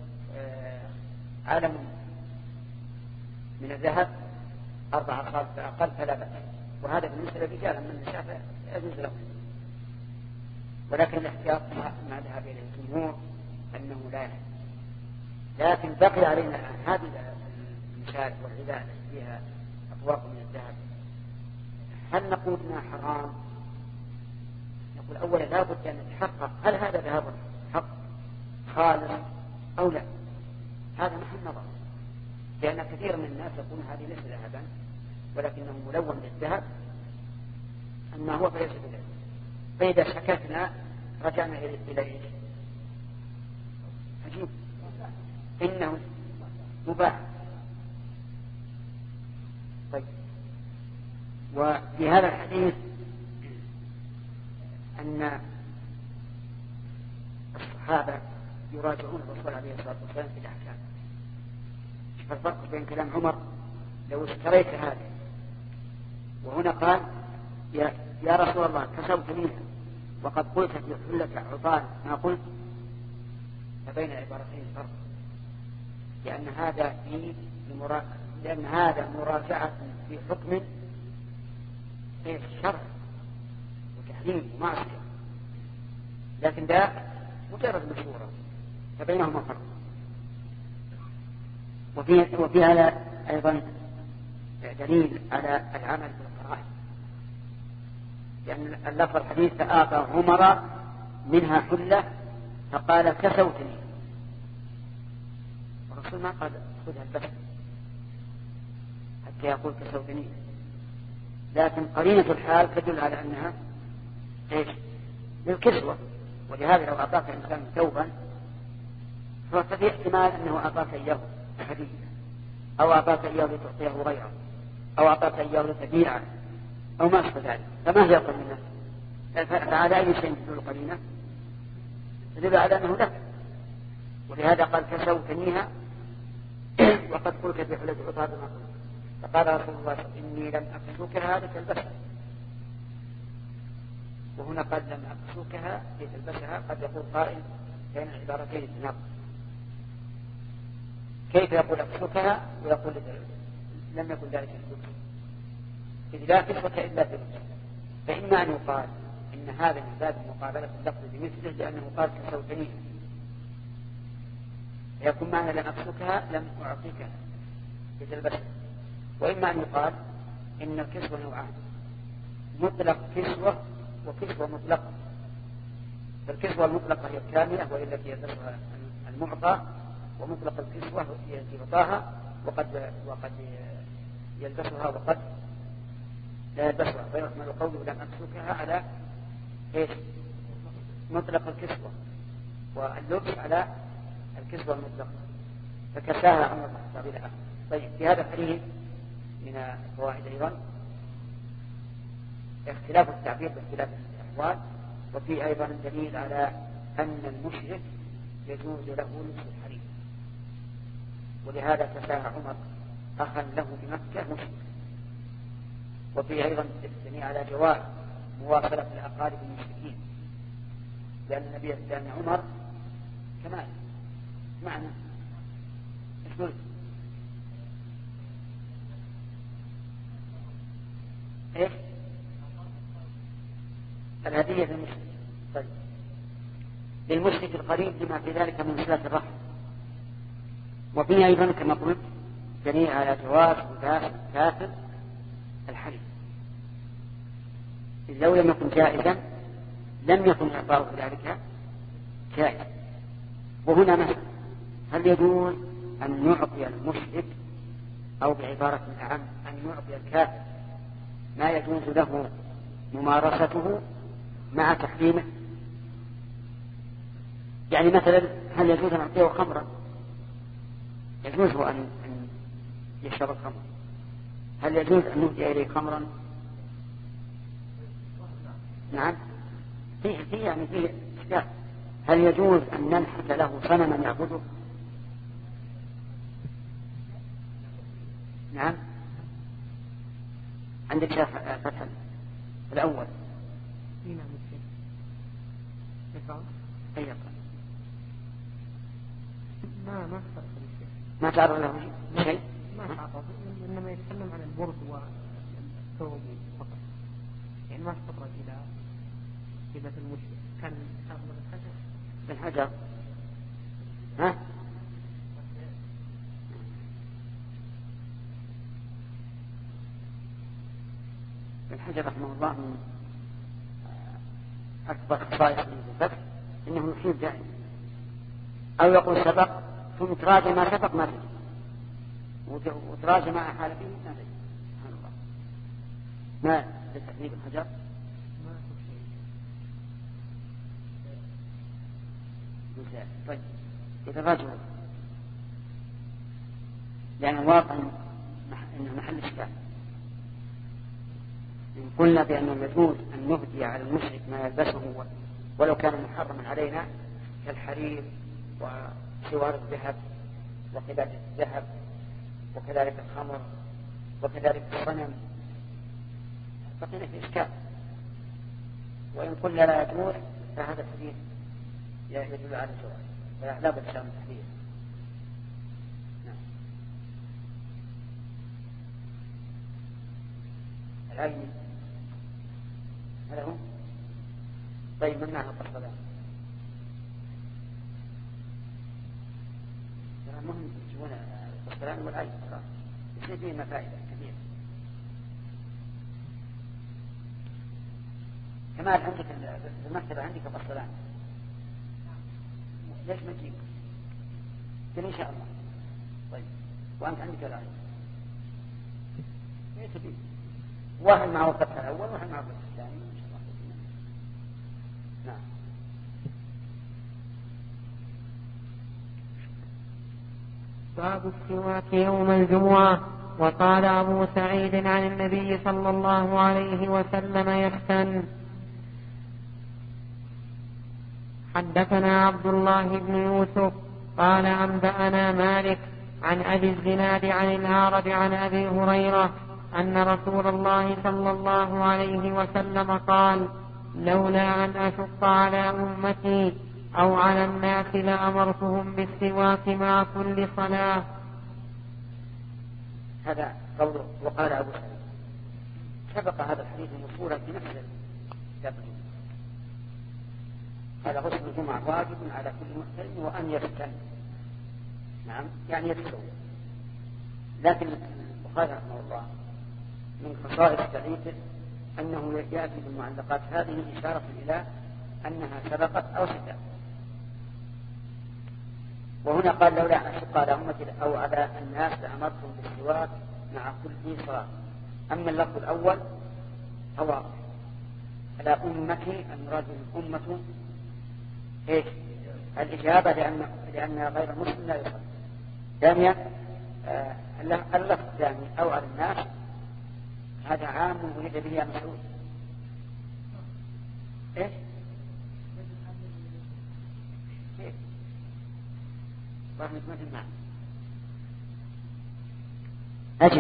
عالم من الذهب أربع أخلاق فأقل فلا بأس، وهذا بالنسبة للرجال. من النساء يجوز لهم، ولكن الاحتياط ما ذهب إليه الجمهور أنه لا يحل. لكن بقي علينا الآن هذه المشارف والغذاء التي فيها أطواق من الذهب، هل نقول انها حرام؟ نقول اولا لا بد ان نتحقق هل هذا ذهب حق خالص او لا، هذا محل نظر، لان كثير من الناس يقول هذه ليس ذهبا ولكنه ملون بالذهب، اما هو فليس بذهب. فاذا شككنا رجعنا الى ايش؟ عجيب، انه مباح. طيب، وفي هذا الحديث أن الصحابة يراجعون الرسول عليه الصلاة والسلام في الأحكام. فالفرق بين كلام عمر لو اشتريت هذا، وهنا قال يا, يا رسول الله كسوت منها وقد قلت في حلة عطان ما قلت، فبين العبارتين فرق، لأن هذا في المرا... لأن هذا مراجعة في حكم في الشرع وتحليل ومعصية، لكن ده مجرد مشورة، فبينهما فرق. وفي, وفي هذا أيضا دليل على العمل بالقرائن، لأن اللفظ الحديث فآتى عمر منها حلة فقال كسوتني، الرسول ما قال خذها البس حتى يقول كسوتني، لكن قرينة الحال تدل على أنها إيش؟ للكسوة. ولهذا لو أعطاك إنسان ثوبا ففي احتمال أنه أعطاك إياه هدية، أو أعطاك إياه لتعطيه غيره، أو أعطاك إياه لتبيعه، أو ما أشبه ذلك. فما هي القرينة؟ فعلى أي شيء تدل القرينة؟ تدل على أنه لك. ولهذا قال كسوتنيها وقد قلت في حلة عطاء ما قلت، فقال رسول الله إني لم أكسوكها لتلبسها، وهنا قال لم أكسوكها لتلبسها. قد يقول قائل بين العبارتين النقص، كيف يقول أكسوكها ويقول لم يكن ذلك الكسوك؟ إذ لا كسوة إلا بلبسها. فإما أن يقال إن هذا من باب مقابلة اللفظ بمثله، لأنه قال كسوتنيها، فيكون معنى لم أكسوكها لم أعطيكها لتلبسها. وإما أن يقال إن الكسوة نوعان، مطلق كسوة وكسوة مطلقة. فالكسوة المطلقة هي الكاملة وهي التي يلبسها المعطى، ومطلق الكسوة هي التي يعطاها وقد وقد يلبسها وقد لا يلبسها، فيحمل قوله لم أكسوكها على إيش؟ مطلق الكسوة، واللبس على الكسوة المطلقة، فكساها عمر بن الخطاب إلى آخره. طيب، في هذا الحديث من الفوائد أيضا اختلاف التعبير باختلاف الأحوال، وفي أيضا دليل على أن المشرك يجوز له لبس الحرير، ولهذا كساها عمر أخا له بمكة مشرك. وفي أيضا دليل على جواز مواصلة الأقارب المشركين، لأن النبي لأن عمر كمان معنى اسمه ايش؟ الهدية للمشرك. طيب، للمشرك القريب لما في ذلك من صلة الرحم. وفيه أيضا كما قلت دليل على جواز مداخل كافر الحليب، إذ لو لم يكن جائزا لم يكن إعطاؤه ذلك جائز. وهنا مثلا هل يجوز أن يعطي المشرك أو بعبارة أعم أن يعطي الكافر ما يجوز له ممارسته مع تحريمه؟ يعني مثلا هل يجوز أن يعطيه خمرا؟ يجوز أن يشرب الخمر. هل يجوز أن نهدي إليه خمرا؟ نعم. فيه فيه يعني فيه إشكال. هل يجوز أن ننحت له صنما يعبده؟ نعم. عندك شيخ فتح الأول. نعم الشيخ. أي ما ما ما تعرض له شيء؟ ما تعرض، إنما يتكلم عن البرد والثوب فقط، يعني ما استطرد إلى هبة المشرك. كان أغلب الحجر بالحجر. ها؟ الحجر رحمه الله من أكبر خصائص من الفتح إنه يحيط دائما، أو يقول سبق ثم تراجع ما سبق ما تجد، وتراجع ما أحال فيه ما تجد. سبحان الله. ما لتحديد الحجر ما هو شيء. طيب يتراجع لأن الواقع إنه محل إشكال. إن قلنا بأنه يجوز أن نهدي على المشرك ما يلبسه ولو كان محرما علينا كالحرير وسوار الذهب وقلادة الذهب وكذلك الخمر وكذلك الصنم، بقينا في إشكال. وإن قلنا لا يجوز فهذا الحديث يدل على الجواز فلا بد من التحديد. نعم. العين هذا هو. طيب من معنى الصلاة؟ المهم يجون الصلاة والعين يصير فيه فائدة كثيرة. كما عندك في المكتبة عندك الصلاة، ليش ما تجيب؟ قل إن شاء الله. طيب وأنت عندك العين ليش تجيب؟ واحد مع الفتح الأول واحد مع الفتح الثاني إن شاء الله. نعم. باب السواك يوم الجمعة. وقال أبو سعيد عن النبي صلى الله عليه وسلم يفتن. حدثنا عبد الله بن يوسف قال أنبأنا مالك عن أبي الزناد عن الأعرج عن أبي هريرة أن رسول الله صلى الله عليه وسلم قال: لولا أن أشق على أمتي أو على الناس لأمرتهم بالسواك مع كل صلاة. هذا قوله. وقال أبو سعيد سبق هذا الحديث موصولا في نفس الكتاب. هذا غسل الجمعة واجب على كل محترم وأن يفتن. نعم يعني يتسوى. لكن البخاري رحمه الله من خصائص حديثه أنه يأتي بالمعلقات هذه إشارة إلى أنها سبقت أو ستأتي. وهنا قال: لولا أن أشق على أمتي أو على الناس لأمرتهم بالسواك مع كل صلاة. أما اللفظ الأول هو على أمتي، المراد بالأمة إيش؟ الإجابة، لأن لأن غير مسلم لا يصلي. ثانيا آه اللفظ الثاني أو على الناس هذا عام ولد به يا مسعود. إيش؟ إيه؟ رحمة مثل معه. أجل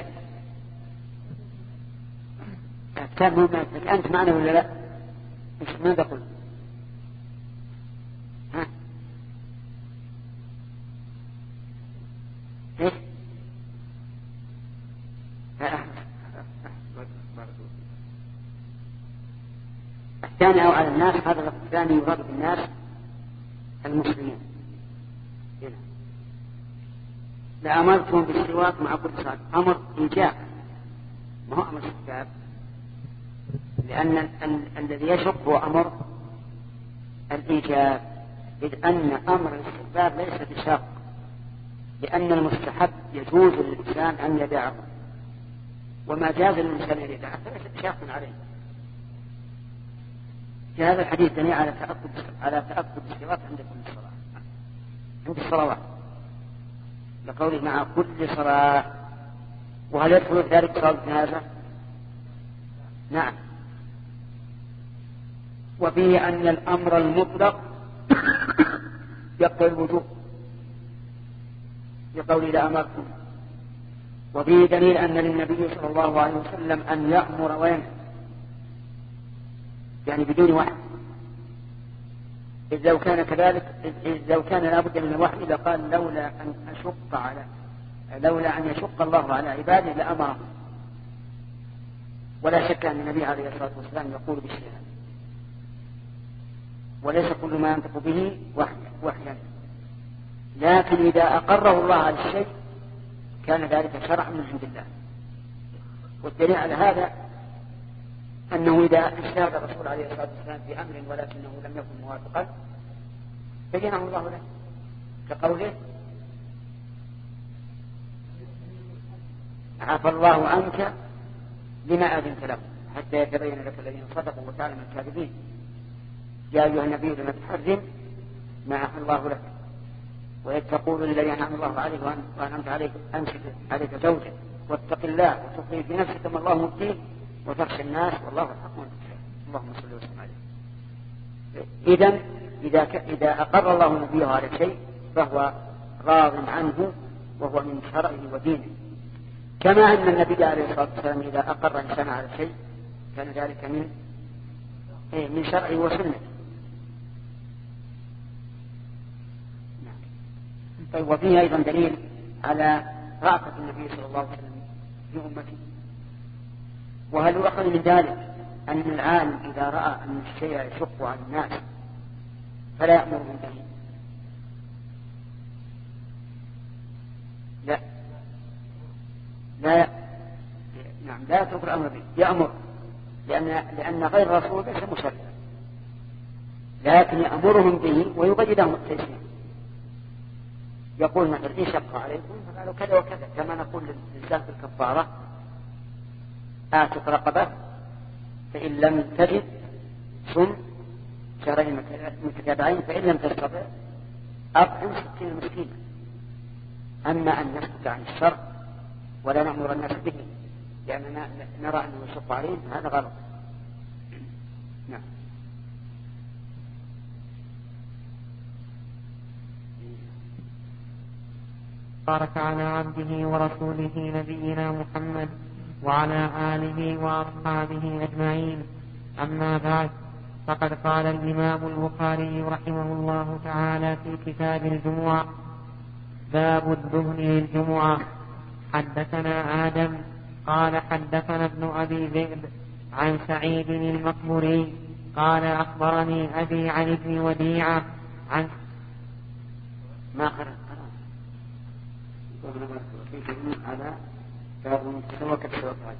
كان مو معك أنت معنا ولا لا؟ إيش ماذا قل؟ ها؟ إيش؟ الثاني أو على الناس، هذا الثاني يراد بالناس المسلمين. هنا لأمرتهم بالسواك مع كل صلاة. أمر إيجاب ما هو أمر استحباب، لأن ال- ال- الذي يشق هو أمر الإيجاب، إذ أن أمر الاستحباب ليس بشاق، لأن المستحب يجوز للإنسان أن يدعه، وما جاز للإنسان أن يدعه فليس بشاق عليه. في هذا الحديث دليل على تأكد على تأكد الصلاة عند كل صلاة، عند الصلوات، لقوله مع كل صلاة. وهل يدخل ذلك صلاة الجنازة؟ نعم. وفيه أن الأمر المطلق يقتضي الوجوب لقوله لا أمركم. وفيه دليل أن للنبي صلى الله عليه وسلم أن يأمر وينهى، يعني بدون وحي. إذ لو كان كذلك، إذ لو كان لابد من الوحي لقال لولا أن أشق على لولا أن يشق الله على عباده لأمرهم. ولا شك أن النبي عليه الصلاة والسلام يقول بالشيء، وليس كل ما ينطق به وحيا، لكن إذا أقره الله على الشيء كان ذلك شرعا من عند الله. والدليل على هذا أنه إذا اجتهد الرسول عليه الصلاة والسلام في أمر ولكنه لم يكن موافقا بينه الله له، كقوله عفى الله عنك لما أذنت له حتى يتبين لك الذين صدقوا وتعلم الكاذبين. يا أيها النبي لما تحرم ما عفى الله لك، وإذ تقول للذي أنعم الله عليه وأنعمت عليك أمسك عليك زوجك واتق الله وتخفي في نفسك ما الله مبديه وتخشى الناس والله الحق وأنت تخشى. اللهم صل وسلم عليه. إذن إذا إذا أقر الله نبيه على شيء فهو راض عنه وهو من شرعه ودينه، كما أن النبي عليه الصلاة والسلام إذا أقر إنسان على شيء كان ذلك من من شرعه وسنته. طيب، وفيه أيضا دليل على رأفة النبي صلى الله عليه وسلم في أمته. وهل يؤخذ من ذلك أن العالم إذا رأى أن الشيء يشق على الناس فلا يأمرهم به؟ لا لا نعم لا يترك الأمر به، يأمر، لأن لأن غير الرسول ليس مشرعا، لكن يأمرهم به ويبين لهم التيسير. يقول مثلا إن شق عليكم فقالوا كذا وكذا، كما نقول للإنسان في الكفارة آتك رقبة فإن لم تجد صم شهرين متتابعين فإن لم تستطع أطعم ستين مسكينا. أما أن نسكت عن الشر ولا نأمر الناس به لأننا نرى أنه يشق عليهم هذا غلط. نعم. بارك على عبده ورسوله نبينا محمد وعلى آله وأصحابه أجمعين. أما بعد، فقد قال الإمام البخاري رحمه الله تعالى في كتاب الجمعة: باب الدهن للجمعة. حدثنا آدم قال حدثنا ابن أبي ذئب عن سعيد المقبري قال أخبرني أبي عن ابن وديعة عن ما قرأ على باب من تسوك بسواك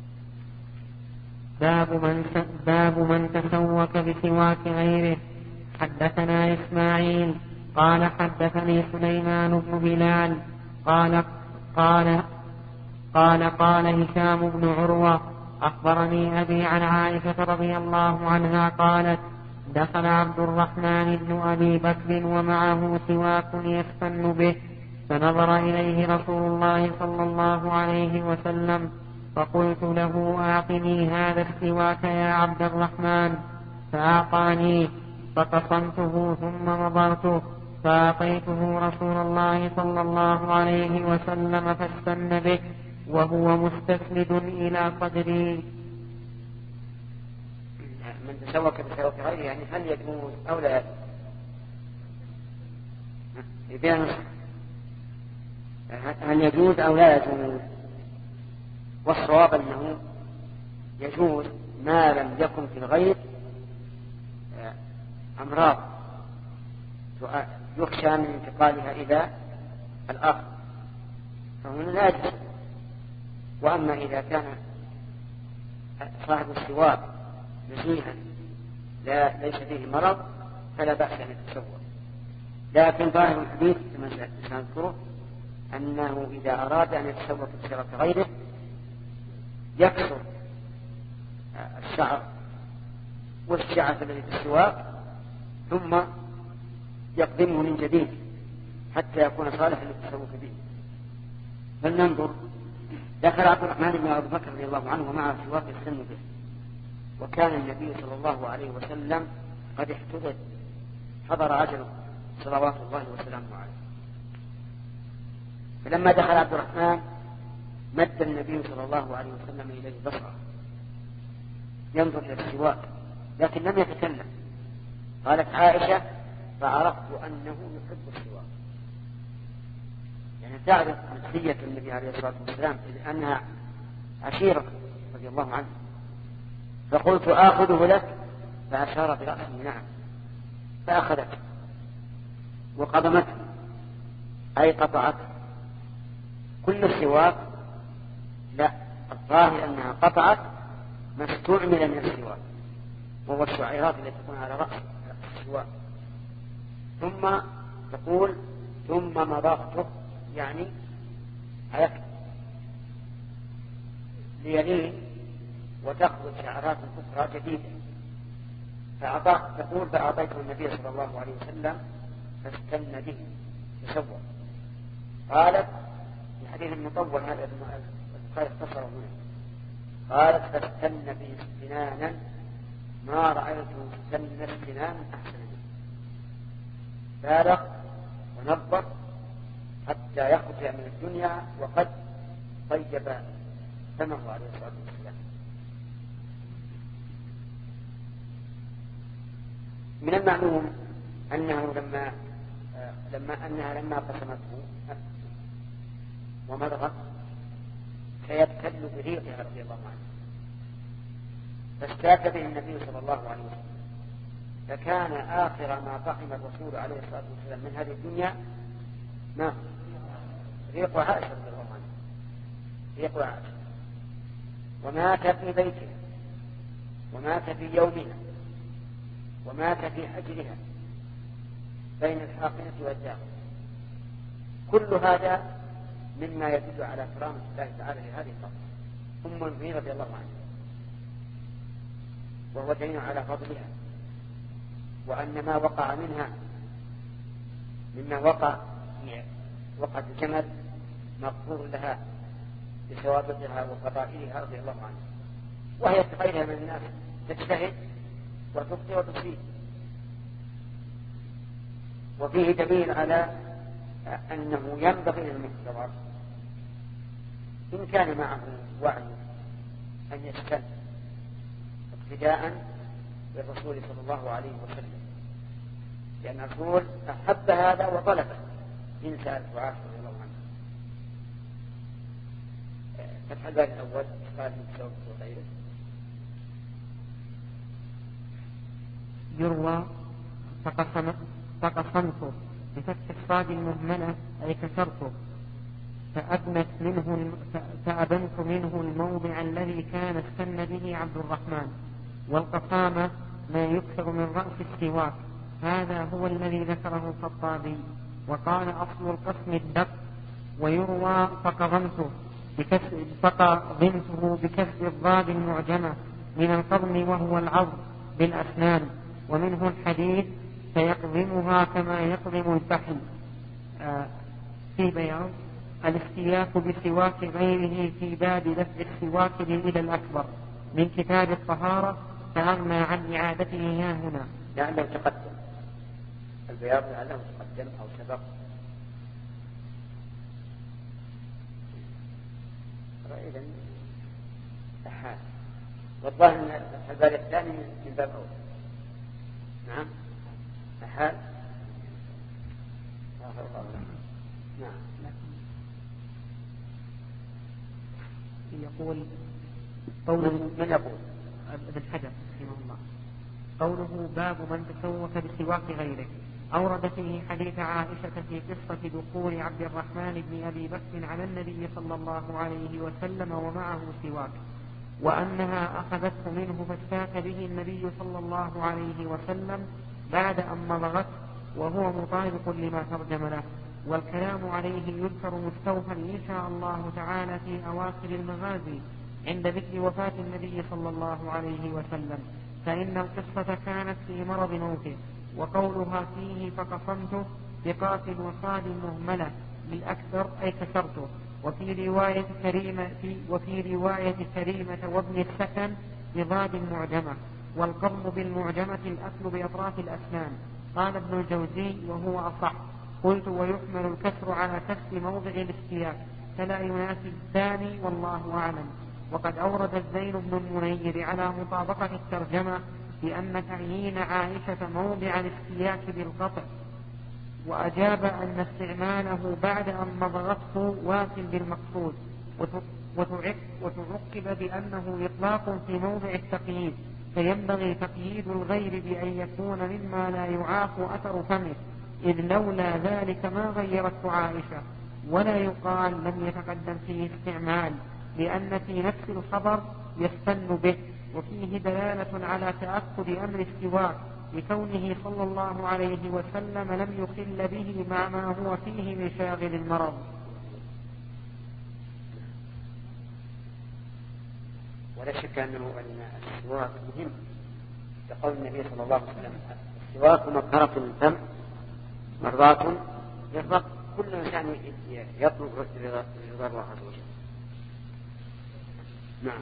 باب من باب من تسوك بسواك غيره. حدثنا إسماعيل قال حدثني سليمان بن بلال قال قال قال قال هشام بن عروة أخبرني أبي عن عائشة رضي الله عنها قالت: دخل عبد الرحمن بن أبي بكر ومعه سواك يستن به، فنظر إليه رسول الله صلى الله عليه وسلم، فقلت له: أعطني هذا السواك يا عبد الرحمن، فأعطاني، فقصمته ثم نظرته فأعطيته رسول الله صلى الله عليه وسلم فاستن به وهو مستسند إلى قدري. من تسوك بسواك غيره يعني هل يجوز أو لا يجوز؟ هل يجوز أو لا يجوز؟ والصواب أنه يجوز ما لم يكن في الغير أمراض يخشى من انتقالها إلى الآخر فهنا لا يجوز. وأما إذا كان صاحب السواك نزيها لا ليس فيه مرض فلا بأس أن يتسوى. لكن ظاهر الحديث كما سنذكره أنه إذا أراد أن يتسوق بسيرة غيره يكسر الشعر والشعث الذي في السواق ثم يقدمه من جديد حتى يكون صالحا للتسوق به. فلننظر. دخل عبد الرحمن بن أبي بكر رضي الله عنه ومعه سواق يستن به، وكان النبي صلى الله عليه وسلم قد احتضر حضر عجله صلوات الله وسلامه عليه. فلما دخل عبد الرحمن مد النبي صلى الله عليه وسلم إليه بصره ينظر إلى السواق لكن لم يتكلم. قالت عائشة فعرفت أنه يحب السواق، يعني تعرف نفسية النبي عليه الصلاة والسلام لأنها عشيرة رضي الله عنه. فقلت آخذه لك فأشار برأسه نعم، فأخذته وقضمته أي قطعته. كل السواق لا، الظاهر أنها قطعت ما استعمل من السواق وهو الشعيرات التي تكون على رأس السواق. ثم تقول ثم مضغته يعني عيكت ليلين وتأخذ شعرات أخرى جديدة. فأعطاه تقول فأعطيته النبي صلى الله عليه وسلم فاستن به تسوى. قالت في حديث المطول هذا البخاري اختصره هنا، قالت فاستن به استنانا ما رأيته استن استنانا أحسن منه. بالغ ونظر حتى يخرج من الدنيا وقد طيب فمه عليه الصلاة والسلام. من المعلوم أنه لما لما أنها لما قسمته ومضغت سيبتل بريقها رضي الله عنه، فاستاك به النبي صلى الله عليه وسلم. فكان آخر ما طعم الرسول عليه الصلاة والسلام من هذه الدنيا ما ريق عائشة رضي الله عنه، ريق عائشة. ومات في بيتها ومات في يومها ومات في حجرها بين الحاقنة والداخل. كل هذا مما يدل على كرامة الله تعالى لهذه القصة أم المؤمنين رضي الله عنها، وهو دليل على فضلها، وأن ما وقع منها مما وقع وقع الجمل مغفور لها بسوابقها وفضائلها رضي الله عنها، وهي كغيرها من الناس تجتهد وتخطئ وتصيب. وفيه دليل على أنه ينبغي للمحتضر إن كان معه وعي أن يستن اقتداء بالرسول صلى الله عليه وسلم، لأن الرسول أحب هذا وطلبه إن سألت عائشة رضي الله عنها. فتح الباب الأول قال من سوق وغيره. يروى فقسم فقسمته بفتح الصاد المهملة أي كسرته، فأبنت منه فأبنت منه الموضع الذي كان استن به عبد الرحمن. والقسامة ما يكثر من رأس السواك، هذا هو الذي ذكره الخطابي. وقال أصل القسم الدق. ويروى فقضمته بكسر فقضمته بكسر الضاد المعجمة من القضم وهو العض بالأسنان. ومنه الحديث فيقضمها كما يقضم الفحل. آه في بيان الاستياك بسواك غيره في باب دفع السواك إلى الأكبر من كتاب الطهارة، فأغنى عن إعادته ها هنا. لأنه تقدم البيان لأنه تقدم أو سبق. إذن أحال والظاهر أن الباب الثاني من باب أول. نعم أحال نعم. يقول قوله من يقول ابن حجر رحمه الله قوله باب من تسوك بسواك غيره، أورد فيه حديث عائشة في قصة دخول عبد الرحمن بن أبي بكر على النبي صلى الله عليه وسلم ومعه سواك، وأنها أخذته منه فاستاك به النبي صلى الله عليه وسلم بعد أن مضغته وهو مطابق لما ترجم له. والكلام عليه يذكر مستوفا إن شاء الله تعالى في أواخر المغازي عند ذكر وفاة النبي صلى الله عليه وسلم، فإن القصة كانت في مرض موته. وقولها فيه فقصمته بقاف وصاد مهملة بالأكثر أي كسرته. وفي رواية كريمة وفي رواية كريمة وابن السكن بضاد معجمة. والقرن بالمعجمة الأكل بأطراف الأسنان. قال ابن الجوزي وهو أصح. قلت ويحمل الكسر على كسر موضع الاستياء فلا يناسب الثاني والله أعلم. وقد أورد الزين بن المنير على مطابقة الترجمة بأن تعيين عائشة موضع الاستياء بالقطع، وأجاب أن استعماله بعد أن مضغته واس بالمقصود، وتعقب بأنه إطلاق في موضع التقييد، فينبغي تقييد الغير بأن يكون مما لا يعاف أثر فمه، إذ لولا ذلك ما غيرته عائشة. ولا يقال لم يتقدم فيه استعمال، لأن في نفس الخبر يستن به، وفيه دلالة على تأكد أمر استواء لكونه صلى الله عليه وسلم لم يخل به مع ما هو فيه من شاغل المرض. ولا شك أنه أن السواك مهم، لقول النبي صلى الله عليه وسلم السواك مطهرة للفم مرضاة للرب. كل إنسان يطلب رضا الله عز وجل. نعم.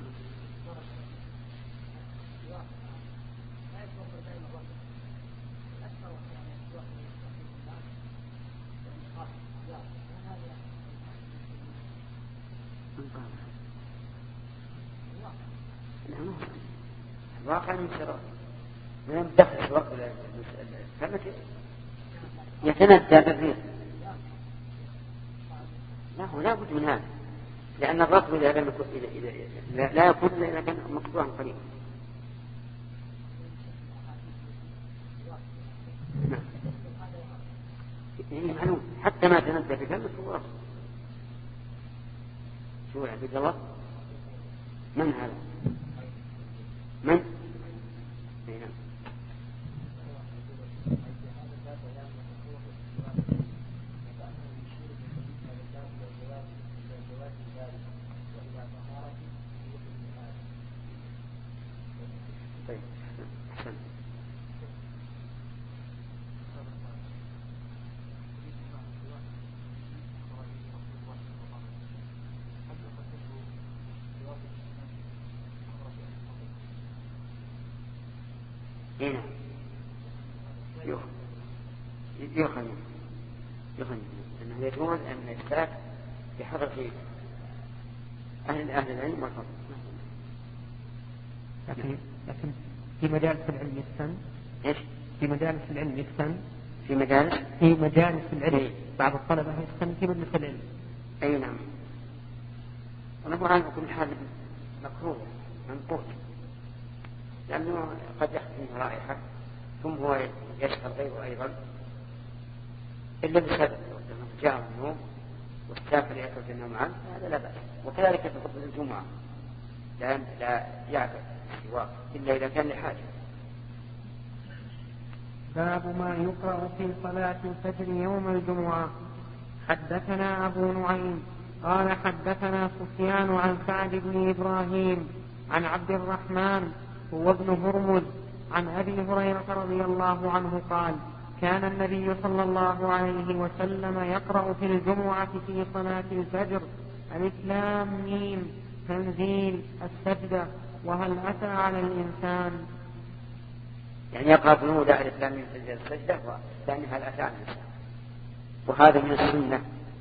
الواقع من شرط من دخل الوقت المسألة يتندى بالريق. لا هو لا بد من هذا، لأن الرطب إذا لم يكن لا يكون إذا كان مقطوعا قريبا. نعم. يعني معلوم حتى ما تندى بكلمة هو رطب. شو يا عبد الله؟ من هذا؟ من؟ نعم. طيب أحسن. هنا يخنم يخنم أنه يجوز أن يستاك بحضرة أهل أهل العلم والفضل. لكن لكن في مجالس العلم يستن. إيش؟ في مجالس العلم يستن. في مجالس في مجالس العلم إيه؟ بعض الطلبة يستن في مجلس العلم. أي نعم. ونقول عنه كل حال مكروه منقوط، لأنه قد يخفي منه رائحة ثم هو يشهر غيره أيضا إلا بسبب جاء النوم والسافر يأكل النوم عنه هذا لا بأس. وكذلك في خطبة الجمعة لا لا يعقل السواك إلا إذا كان لحاجة. باب ما يقرأ في صلاة الفجر يوم الجمعة. حدثنا أبو نعيم قال حدثنا سفيان عن سعد بن إبراهيم عن عبد الرحمن هو ابن هرمز عن أبي هريرة رضي الله عنه قال كان النبي صلى الله عليه وسلم يقرأ في الجمعة في صلاة الفجر ألف لام ميم تنزيل السجدة وهل أتى على الإنسان. يعني يقرأ في الأولى ألف لام ميم تنزيل السجدة والثاني هل أتى على الإنسان، وهذا من السنة.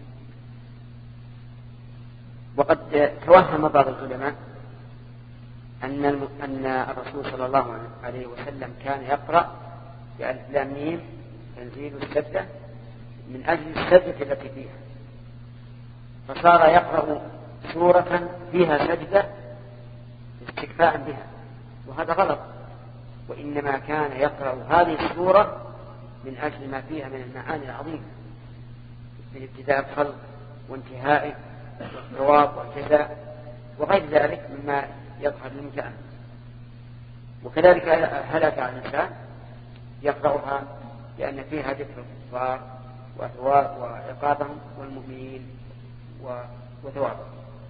وقد توهم بعض العلماء أن أن الرسول صلى الله عليه وسلم كان يقرأ بألف لام ميم تنزيل السجدة من أجل السجدة التي فيها، فصار يقرأ سورة فيها سجدة استكفاء بها، وهذا غلط. وإنما كان يقرأ هذه السورة من أجل ما فيها من المعاني العظيمة من ابتداء الخلق وانتهائه والثواب والجزاء وغير ذلك مما يظهر للمتأمل. وكذلك هلك على الإنسان يقرأها لأن فيها ذكر الكفار وعقابهم والمؤمنين وثوابهم،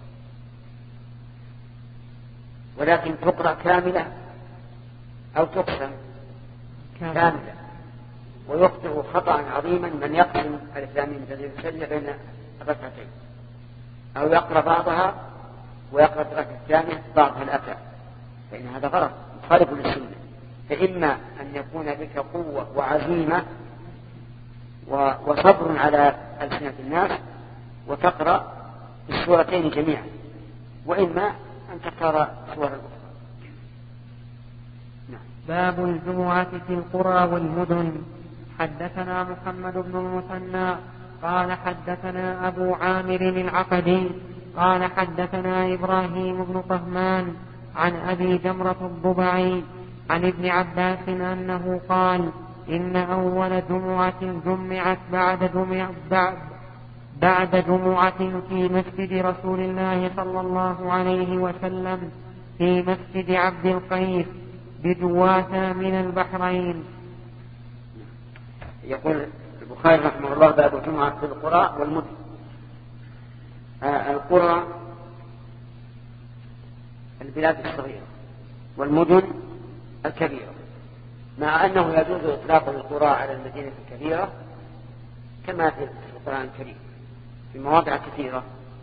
ولكن تقرأ كاملة أو تقسم كاملة، ويخطئ خطأ عظيما من يقسم الإسلام من تدريب السجدة بين الركعتين، أو يقرأ بعضها ويقرأ الركعة الثانية بعضها الأتى، فإن هذا غلط مخالف للسنة. فإما أن يكون بك قوة وعزيمة وصبر على ألسنة الناس وتقرأ السورتين جميعا، وإما أن تختار سورة الأخرى. نعم. باب الجمعة في القرى والمدن. حدثنا محمد بن المثنى قال حدثنا أبو عامر العقدي قال حدثنا إبراهيم بن طهمان عن أبي جمرة الضبعي عن ابن عباس أنه قال إن أول جمعة جمعت بعد جمعة, بعد جمعة في مسجد رسول الله صلى الله عليه وسلم في مسجد عبد القيس بجواثة من البحرين. يقول البخاري رحمه الله باب الجمعة في القرى والمدن. آه القرى البلاد الصغيرة والمدن الكبيرة، مع أنه يجوز إطلاق القرى على المدينة الكبيرة كما في القرآن الكريم في مواضع كثيرة.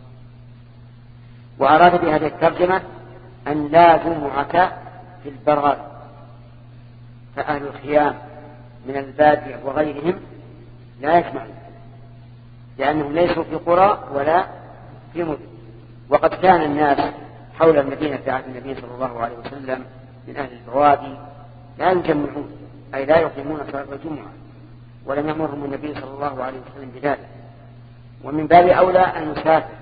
وأراد بهذه الترجمة أن لا جمعة في البراد، فأهل الخيام من البادية وغيرهم لا يجمعون، لأنهم ليسوا في قرى ولا في مدن. وقد كان الناس حول المدينة في عهد النبي صلى الله عليه وسلم من أهل البوادي لا يجمعون، أي لا يقيمون صلاة الجمعة، ولم يأمرهم النبي صلى الله عليه وسلم بذلك. ومن باب أولى المسافر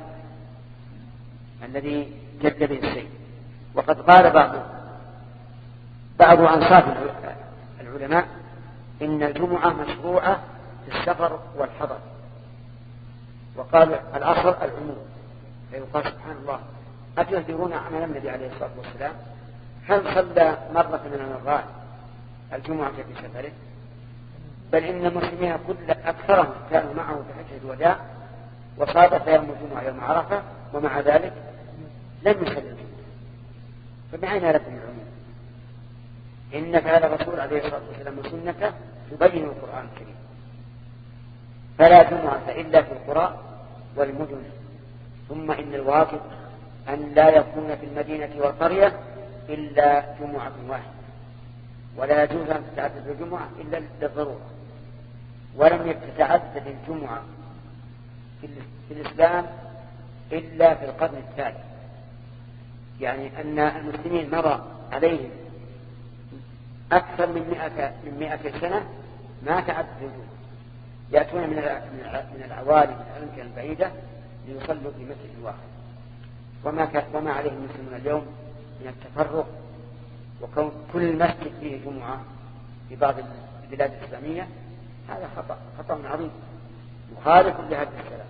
الذي جد به الشيء. وقد قال بعض بعض أنصاف العلماء إن الجمعة مشروعة في السفر والحضر، وقال الأصل العموم، فيقال سبحان الله أتهدرون عمل النبي عليه الصلاة والسلام؟ هل صلى مرة من المرات الجمعة في سفره؟ بل إن المسلمين كل أكثرهم كانوا معه في حجة الوداع وصادف يوم الجمعة يوم عرفة، ومع ذلك لم يصلي الجمعة. فبعين لكم العموم، إن فعل الرسول عليه الصلاة والسلام سنته تبين القرآن الكريم. فلا جمعة إلا في القرى والمدن. ثم إن الواجب أن لا يكون في المدينة والقرية إلا جمعة واحدة، ولا يجوز أن تتعدد الجمعة إلا للضرورة. ولم تتعدد الجمعة في الإسلام إلا في القرن الثالث، يعني أن المسلمين مر عليهم أكثر من مئة من مئة سنة ما تعدد الجمعة، يأتون من من العوالي من الأماكن البعيدة ليصلوا في مسجد واحد. وما وما عليه المسلمون اليوم من التفرق، وكون كل مسجد فيه جمعة في بعض البلاد الإسلامية، هذا خطأ خطأ عظيم مخالف لهذه السلام.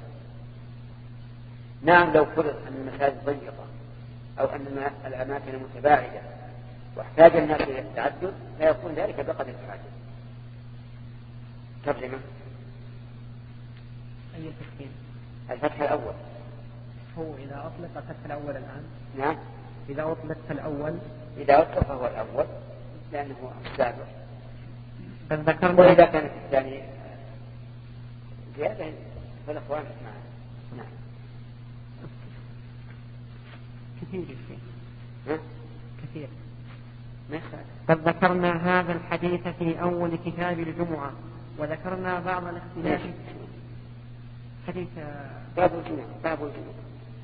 نعم لو فرض أن المساجد ضيقة أو أن الأماكن متباعدة واحتاج الناس إلى التعدد فيكون ذلك بقدر الحاجة. ترجمة أي تفكير؟ الفتح الأول. هو إذا أطلق الفتح الأول الآن؟ نعم إذا أطلق الأول إذا أطلق فهو الأول لأنه السابق. ذكرنا وإذا كانت الثانية زيادة فالأخوان معنا. نعم كثير شيء ها؟ كثير. مثلا قد ذكرنا هذا الحديث في أول كتاب الجمعة، وذكرنا بعض الاختلاف. حديث باب الجمعة باب الجمعة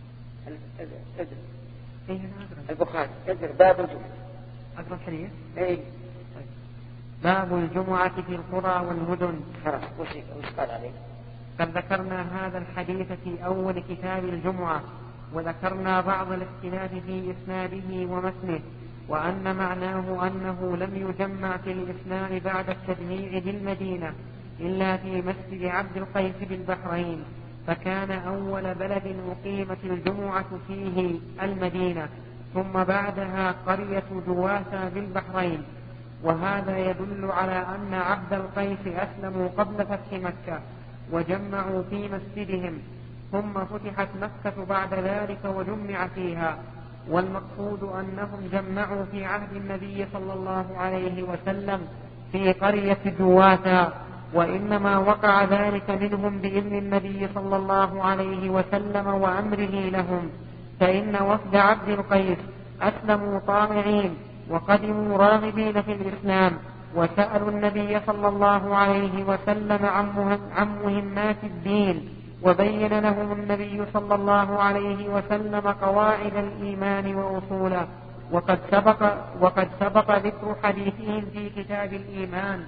إيه البخاري اذكر باب الجمعة أقرأ الحديث. إيه باب الجمعة في القرى والمدن. خلاص وش قال عليه؟ قد ذكرنا هذا الحديث في أول كتاب الجمعة، وذكرنا بعض الاختلاف في إسناده ومتنه، وأن معناه أنه لم يجمع في الإسلام بعد التجميع بالمدينة إلا في مسجد عبد القيس بالبحرين، فكان أول بلد أقيمت الجمعة فيه المدينة، ثم بعدها قرية جواثة بالبحرين، وهذا يدل على أن عبد القيس أسلموا قبل فتح مكة وجمعوا في مسجدهم، ثم فتحت مكة بعد ذلك وجمع فيها. والمقصود أنهم جمعوا في عهد النبي صلى الله عليه وسلم في قرية جواثا، وإنما وقع ذلك منهم بإذن النبي صلى الله عليه وسلم وأمره لهم، فإن وفد عبد القيس أسلموا طامعين وقدموا راغبين في الإسلام، وسألوا النبي صلى الله عليه وسلم عن مهمات الدين، وبين لهم النبي صلى الله عليه وسلم قواعد الإيمان وأصوله، وقد سبق, وقد سبق ذكر حديثهم في كتاب الإيمان،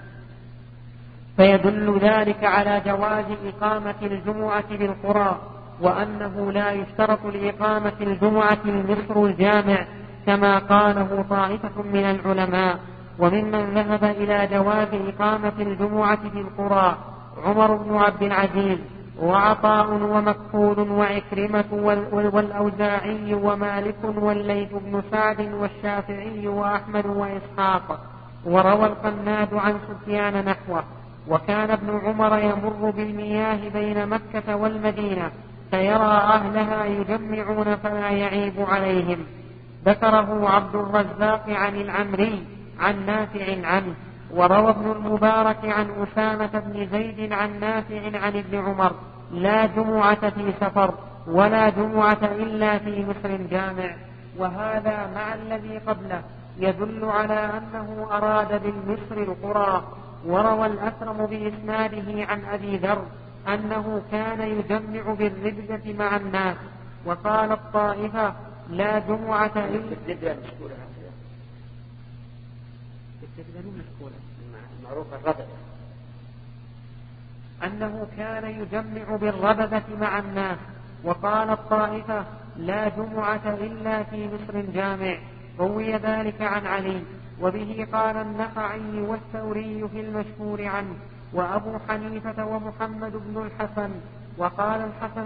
فيدل ذلك على جواز إقامة الجمعة بالقرى، وأنه لا يشترط لإقامة الجمعة المصر الجامع كما قاله طائفة من العلماء. وممن ذهب إلى جواز إقامة الجمعة في القرى عمر بن عبد العزيز وعطاء ومكحول وعكرمة والأوزاعي ومالك والليث بن سعد والشافعي وأحمد وإسحاق، وروى القناد عن سفيان نحوه. وكان ابن عمر يمر بالمياه بين مكة والمدينة فيرى أهلها يجمعون فلا يعيب عليهم. ذكره عبد الرزاق عن العمري عن نافع عنه. وروى ابن المبارك عن أسامة بن زيد عن نافع عن ابن عمر: لا جمعة في سفر ولا جمعة إلا في مصر جامع. وهذا مع الذي قبله يدل على أنه أراد بالمصر القرى. وروى الأكرم بإسناده عن أبي ذر أنه كان يجمع بالربدة مع الناس. وقال الطائفة: لا جمعة إلا أنه كان يجمع بالربدة مع الناس. وقال الطائفة: لا جمعة إلا في مصر جامع. روي ذلك عن علي، وبه قال النخعي والثوري في المشهور عنه، وأبو حنيفة ومحمد بن الحسن. وقال الحسن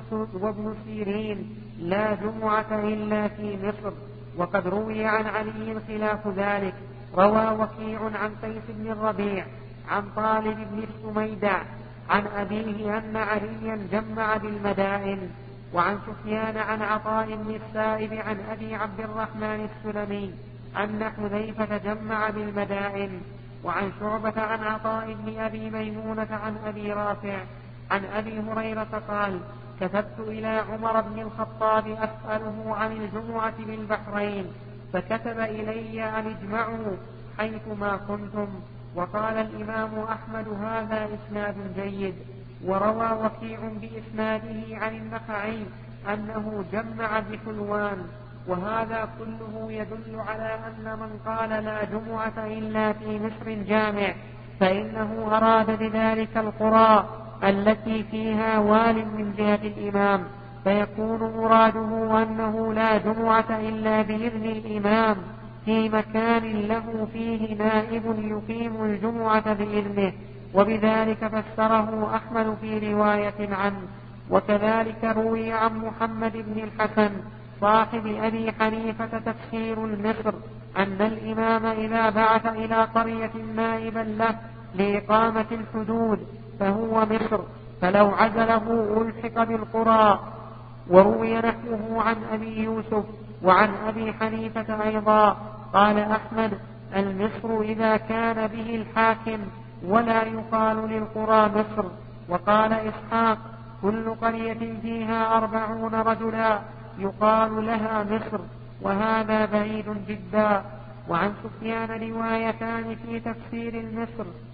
وابن سيرين: لا جمعة إلا في مصر. وقد روي عن علي خلاف ذلك. روى وكيع عن قيس بن الربيع عن طالب بن السميدع عن أبيه أن عليا جمع بالمدائن. وعن سفيان عن عطاء بن السائب عن أبي عبد الرحمن السلمي أن حذيفة جمع بالمدائن. وعن شعبة عن عطاء بن أبي ميمونة عن أبي رافع عن أبي هريرة قال: كتبت إلى عمر بن الخطاب أسأله عن الجمعة بالبحرين، فكتب إلي أن اجمعوا حيثما كنتم. وقال الإمام أحمد: هذا إسناد جيد. وروى وكيع بإسناده عن النخعي أنه جمع بحلوان. وهذا كله يدل على أن من قال لا جمعة إلا في مصر جامع فإنه أراد بذلك القرى التي فيها وال من جهة الإمام، فيكون مراده أنه لا جمعة إلا بإذن الإمام في مكان له فيه نائب يقيم الجمعة بإذنه. وبذلك فسره أحمد في رواية عنه. وكذلك روي عن محمد بن الحسن صاحب أبي حنيفة تفسير المصر أن الإمام إذا بعث إلى قرية نائبا له لإقامة الحدود فهو مصر، فلو عزله ألحق بالقرى. وروي نحوه عن أبي يوسف وعن أبي حنيفة أيضا. قال أحمد: المصر إذا كان به الحاكم، ولا يقال للقرى مصر. وقال إسحاق: كل قرية فيها أربعون رجلا يقال لها مصر، وهذا بعيد جدا. وعن سفيان روايتان في تفسير المصر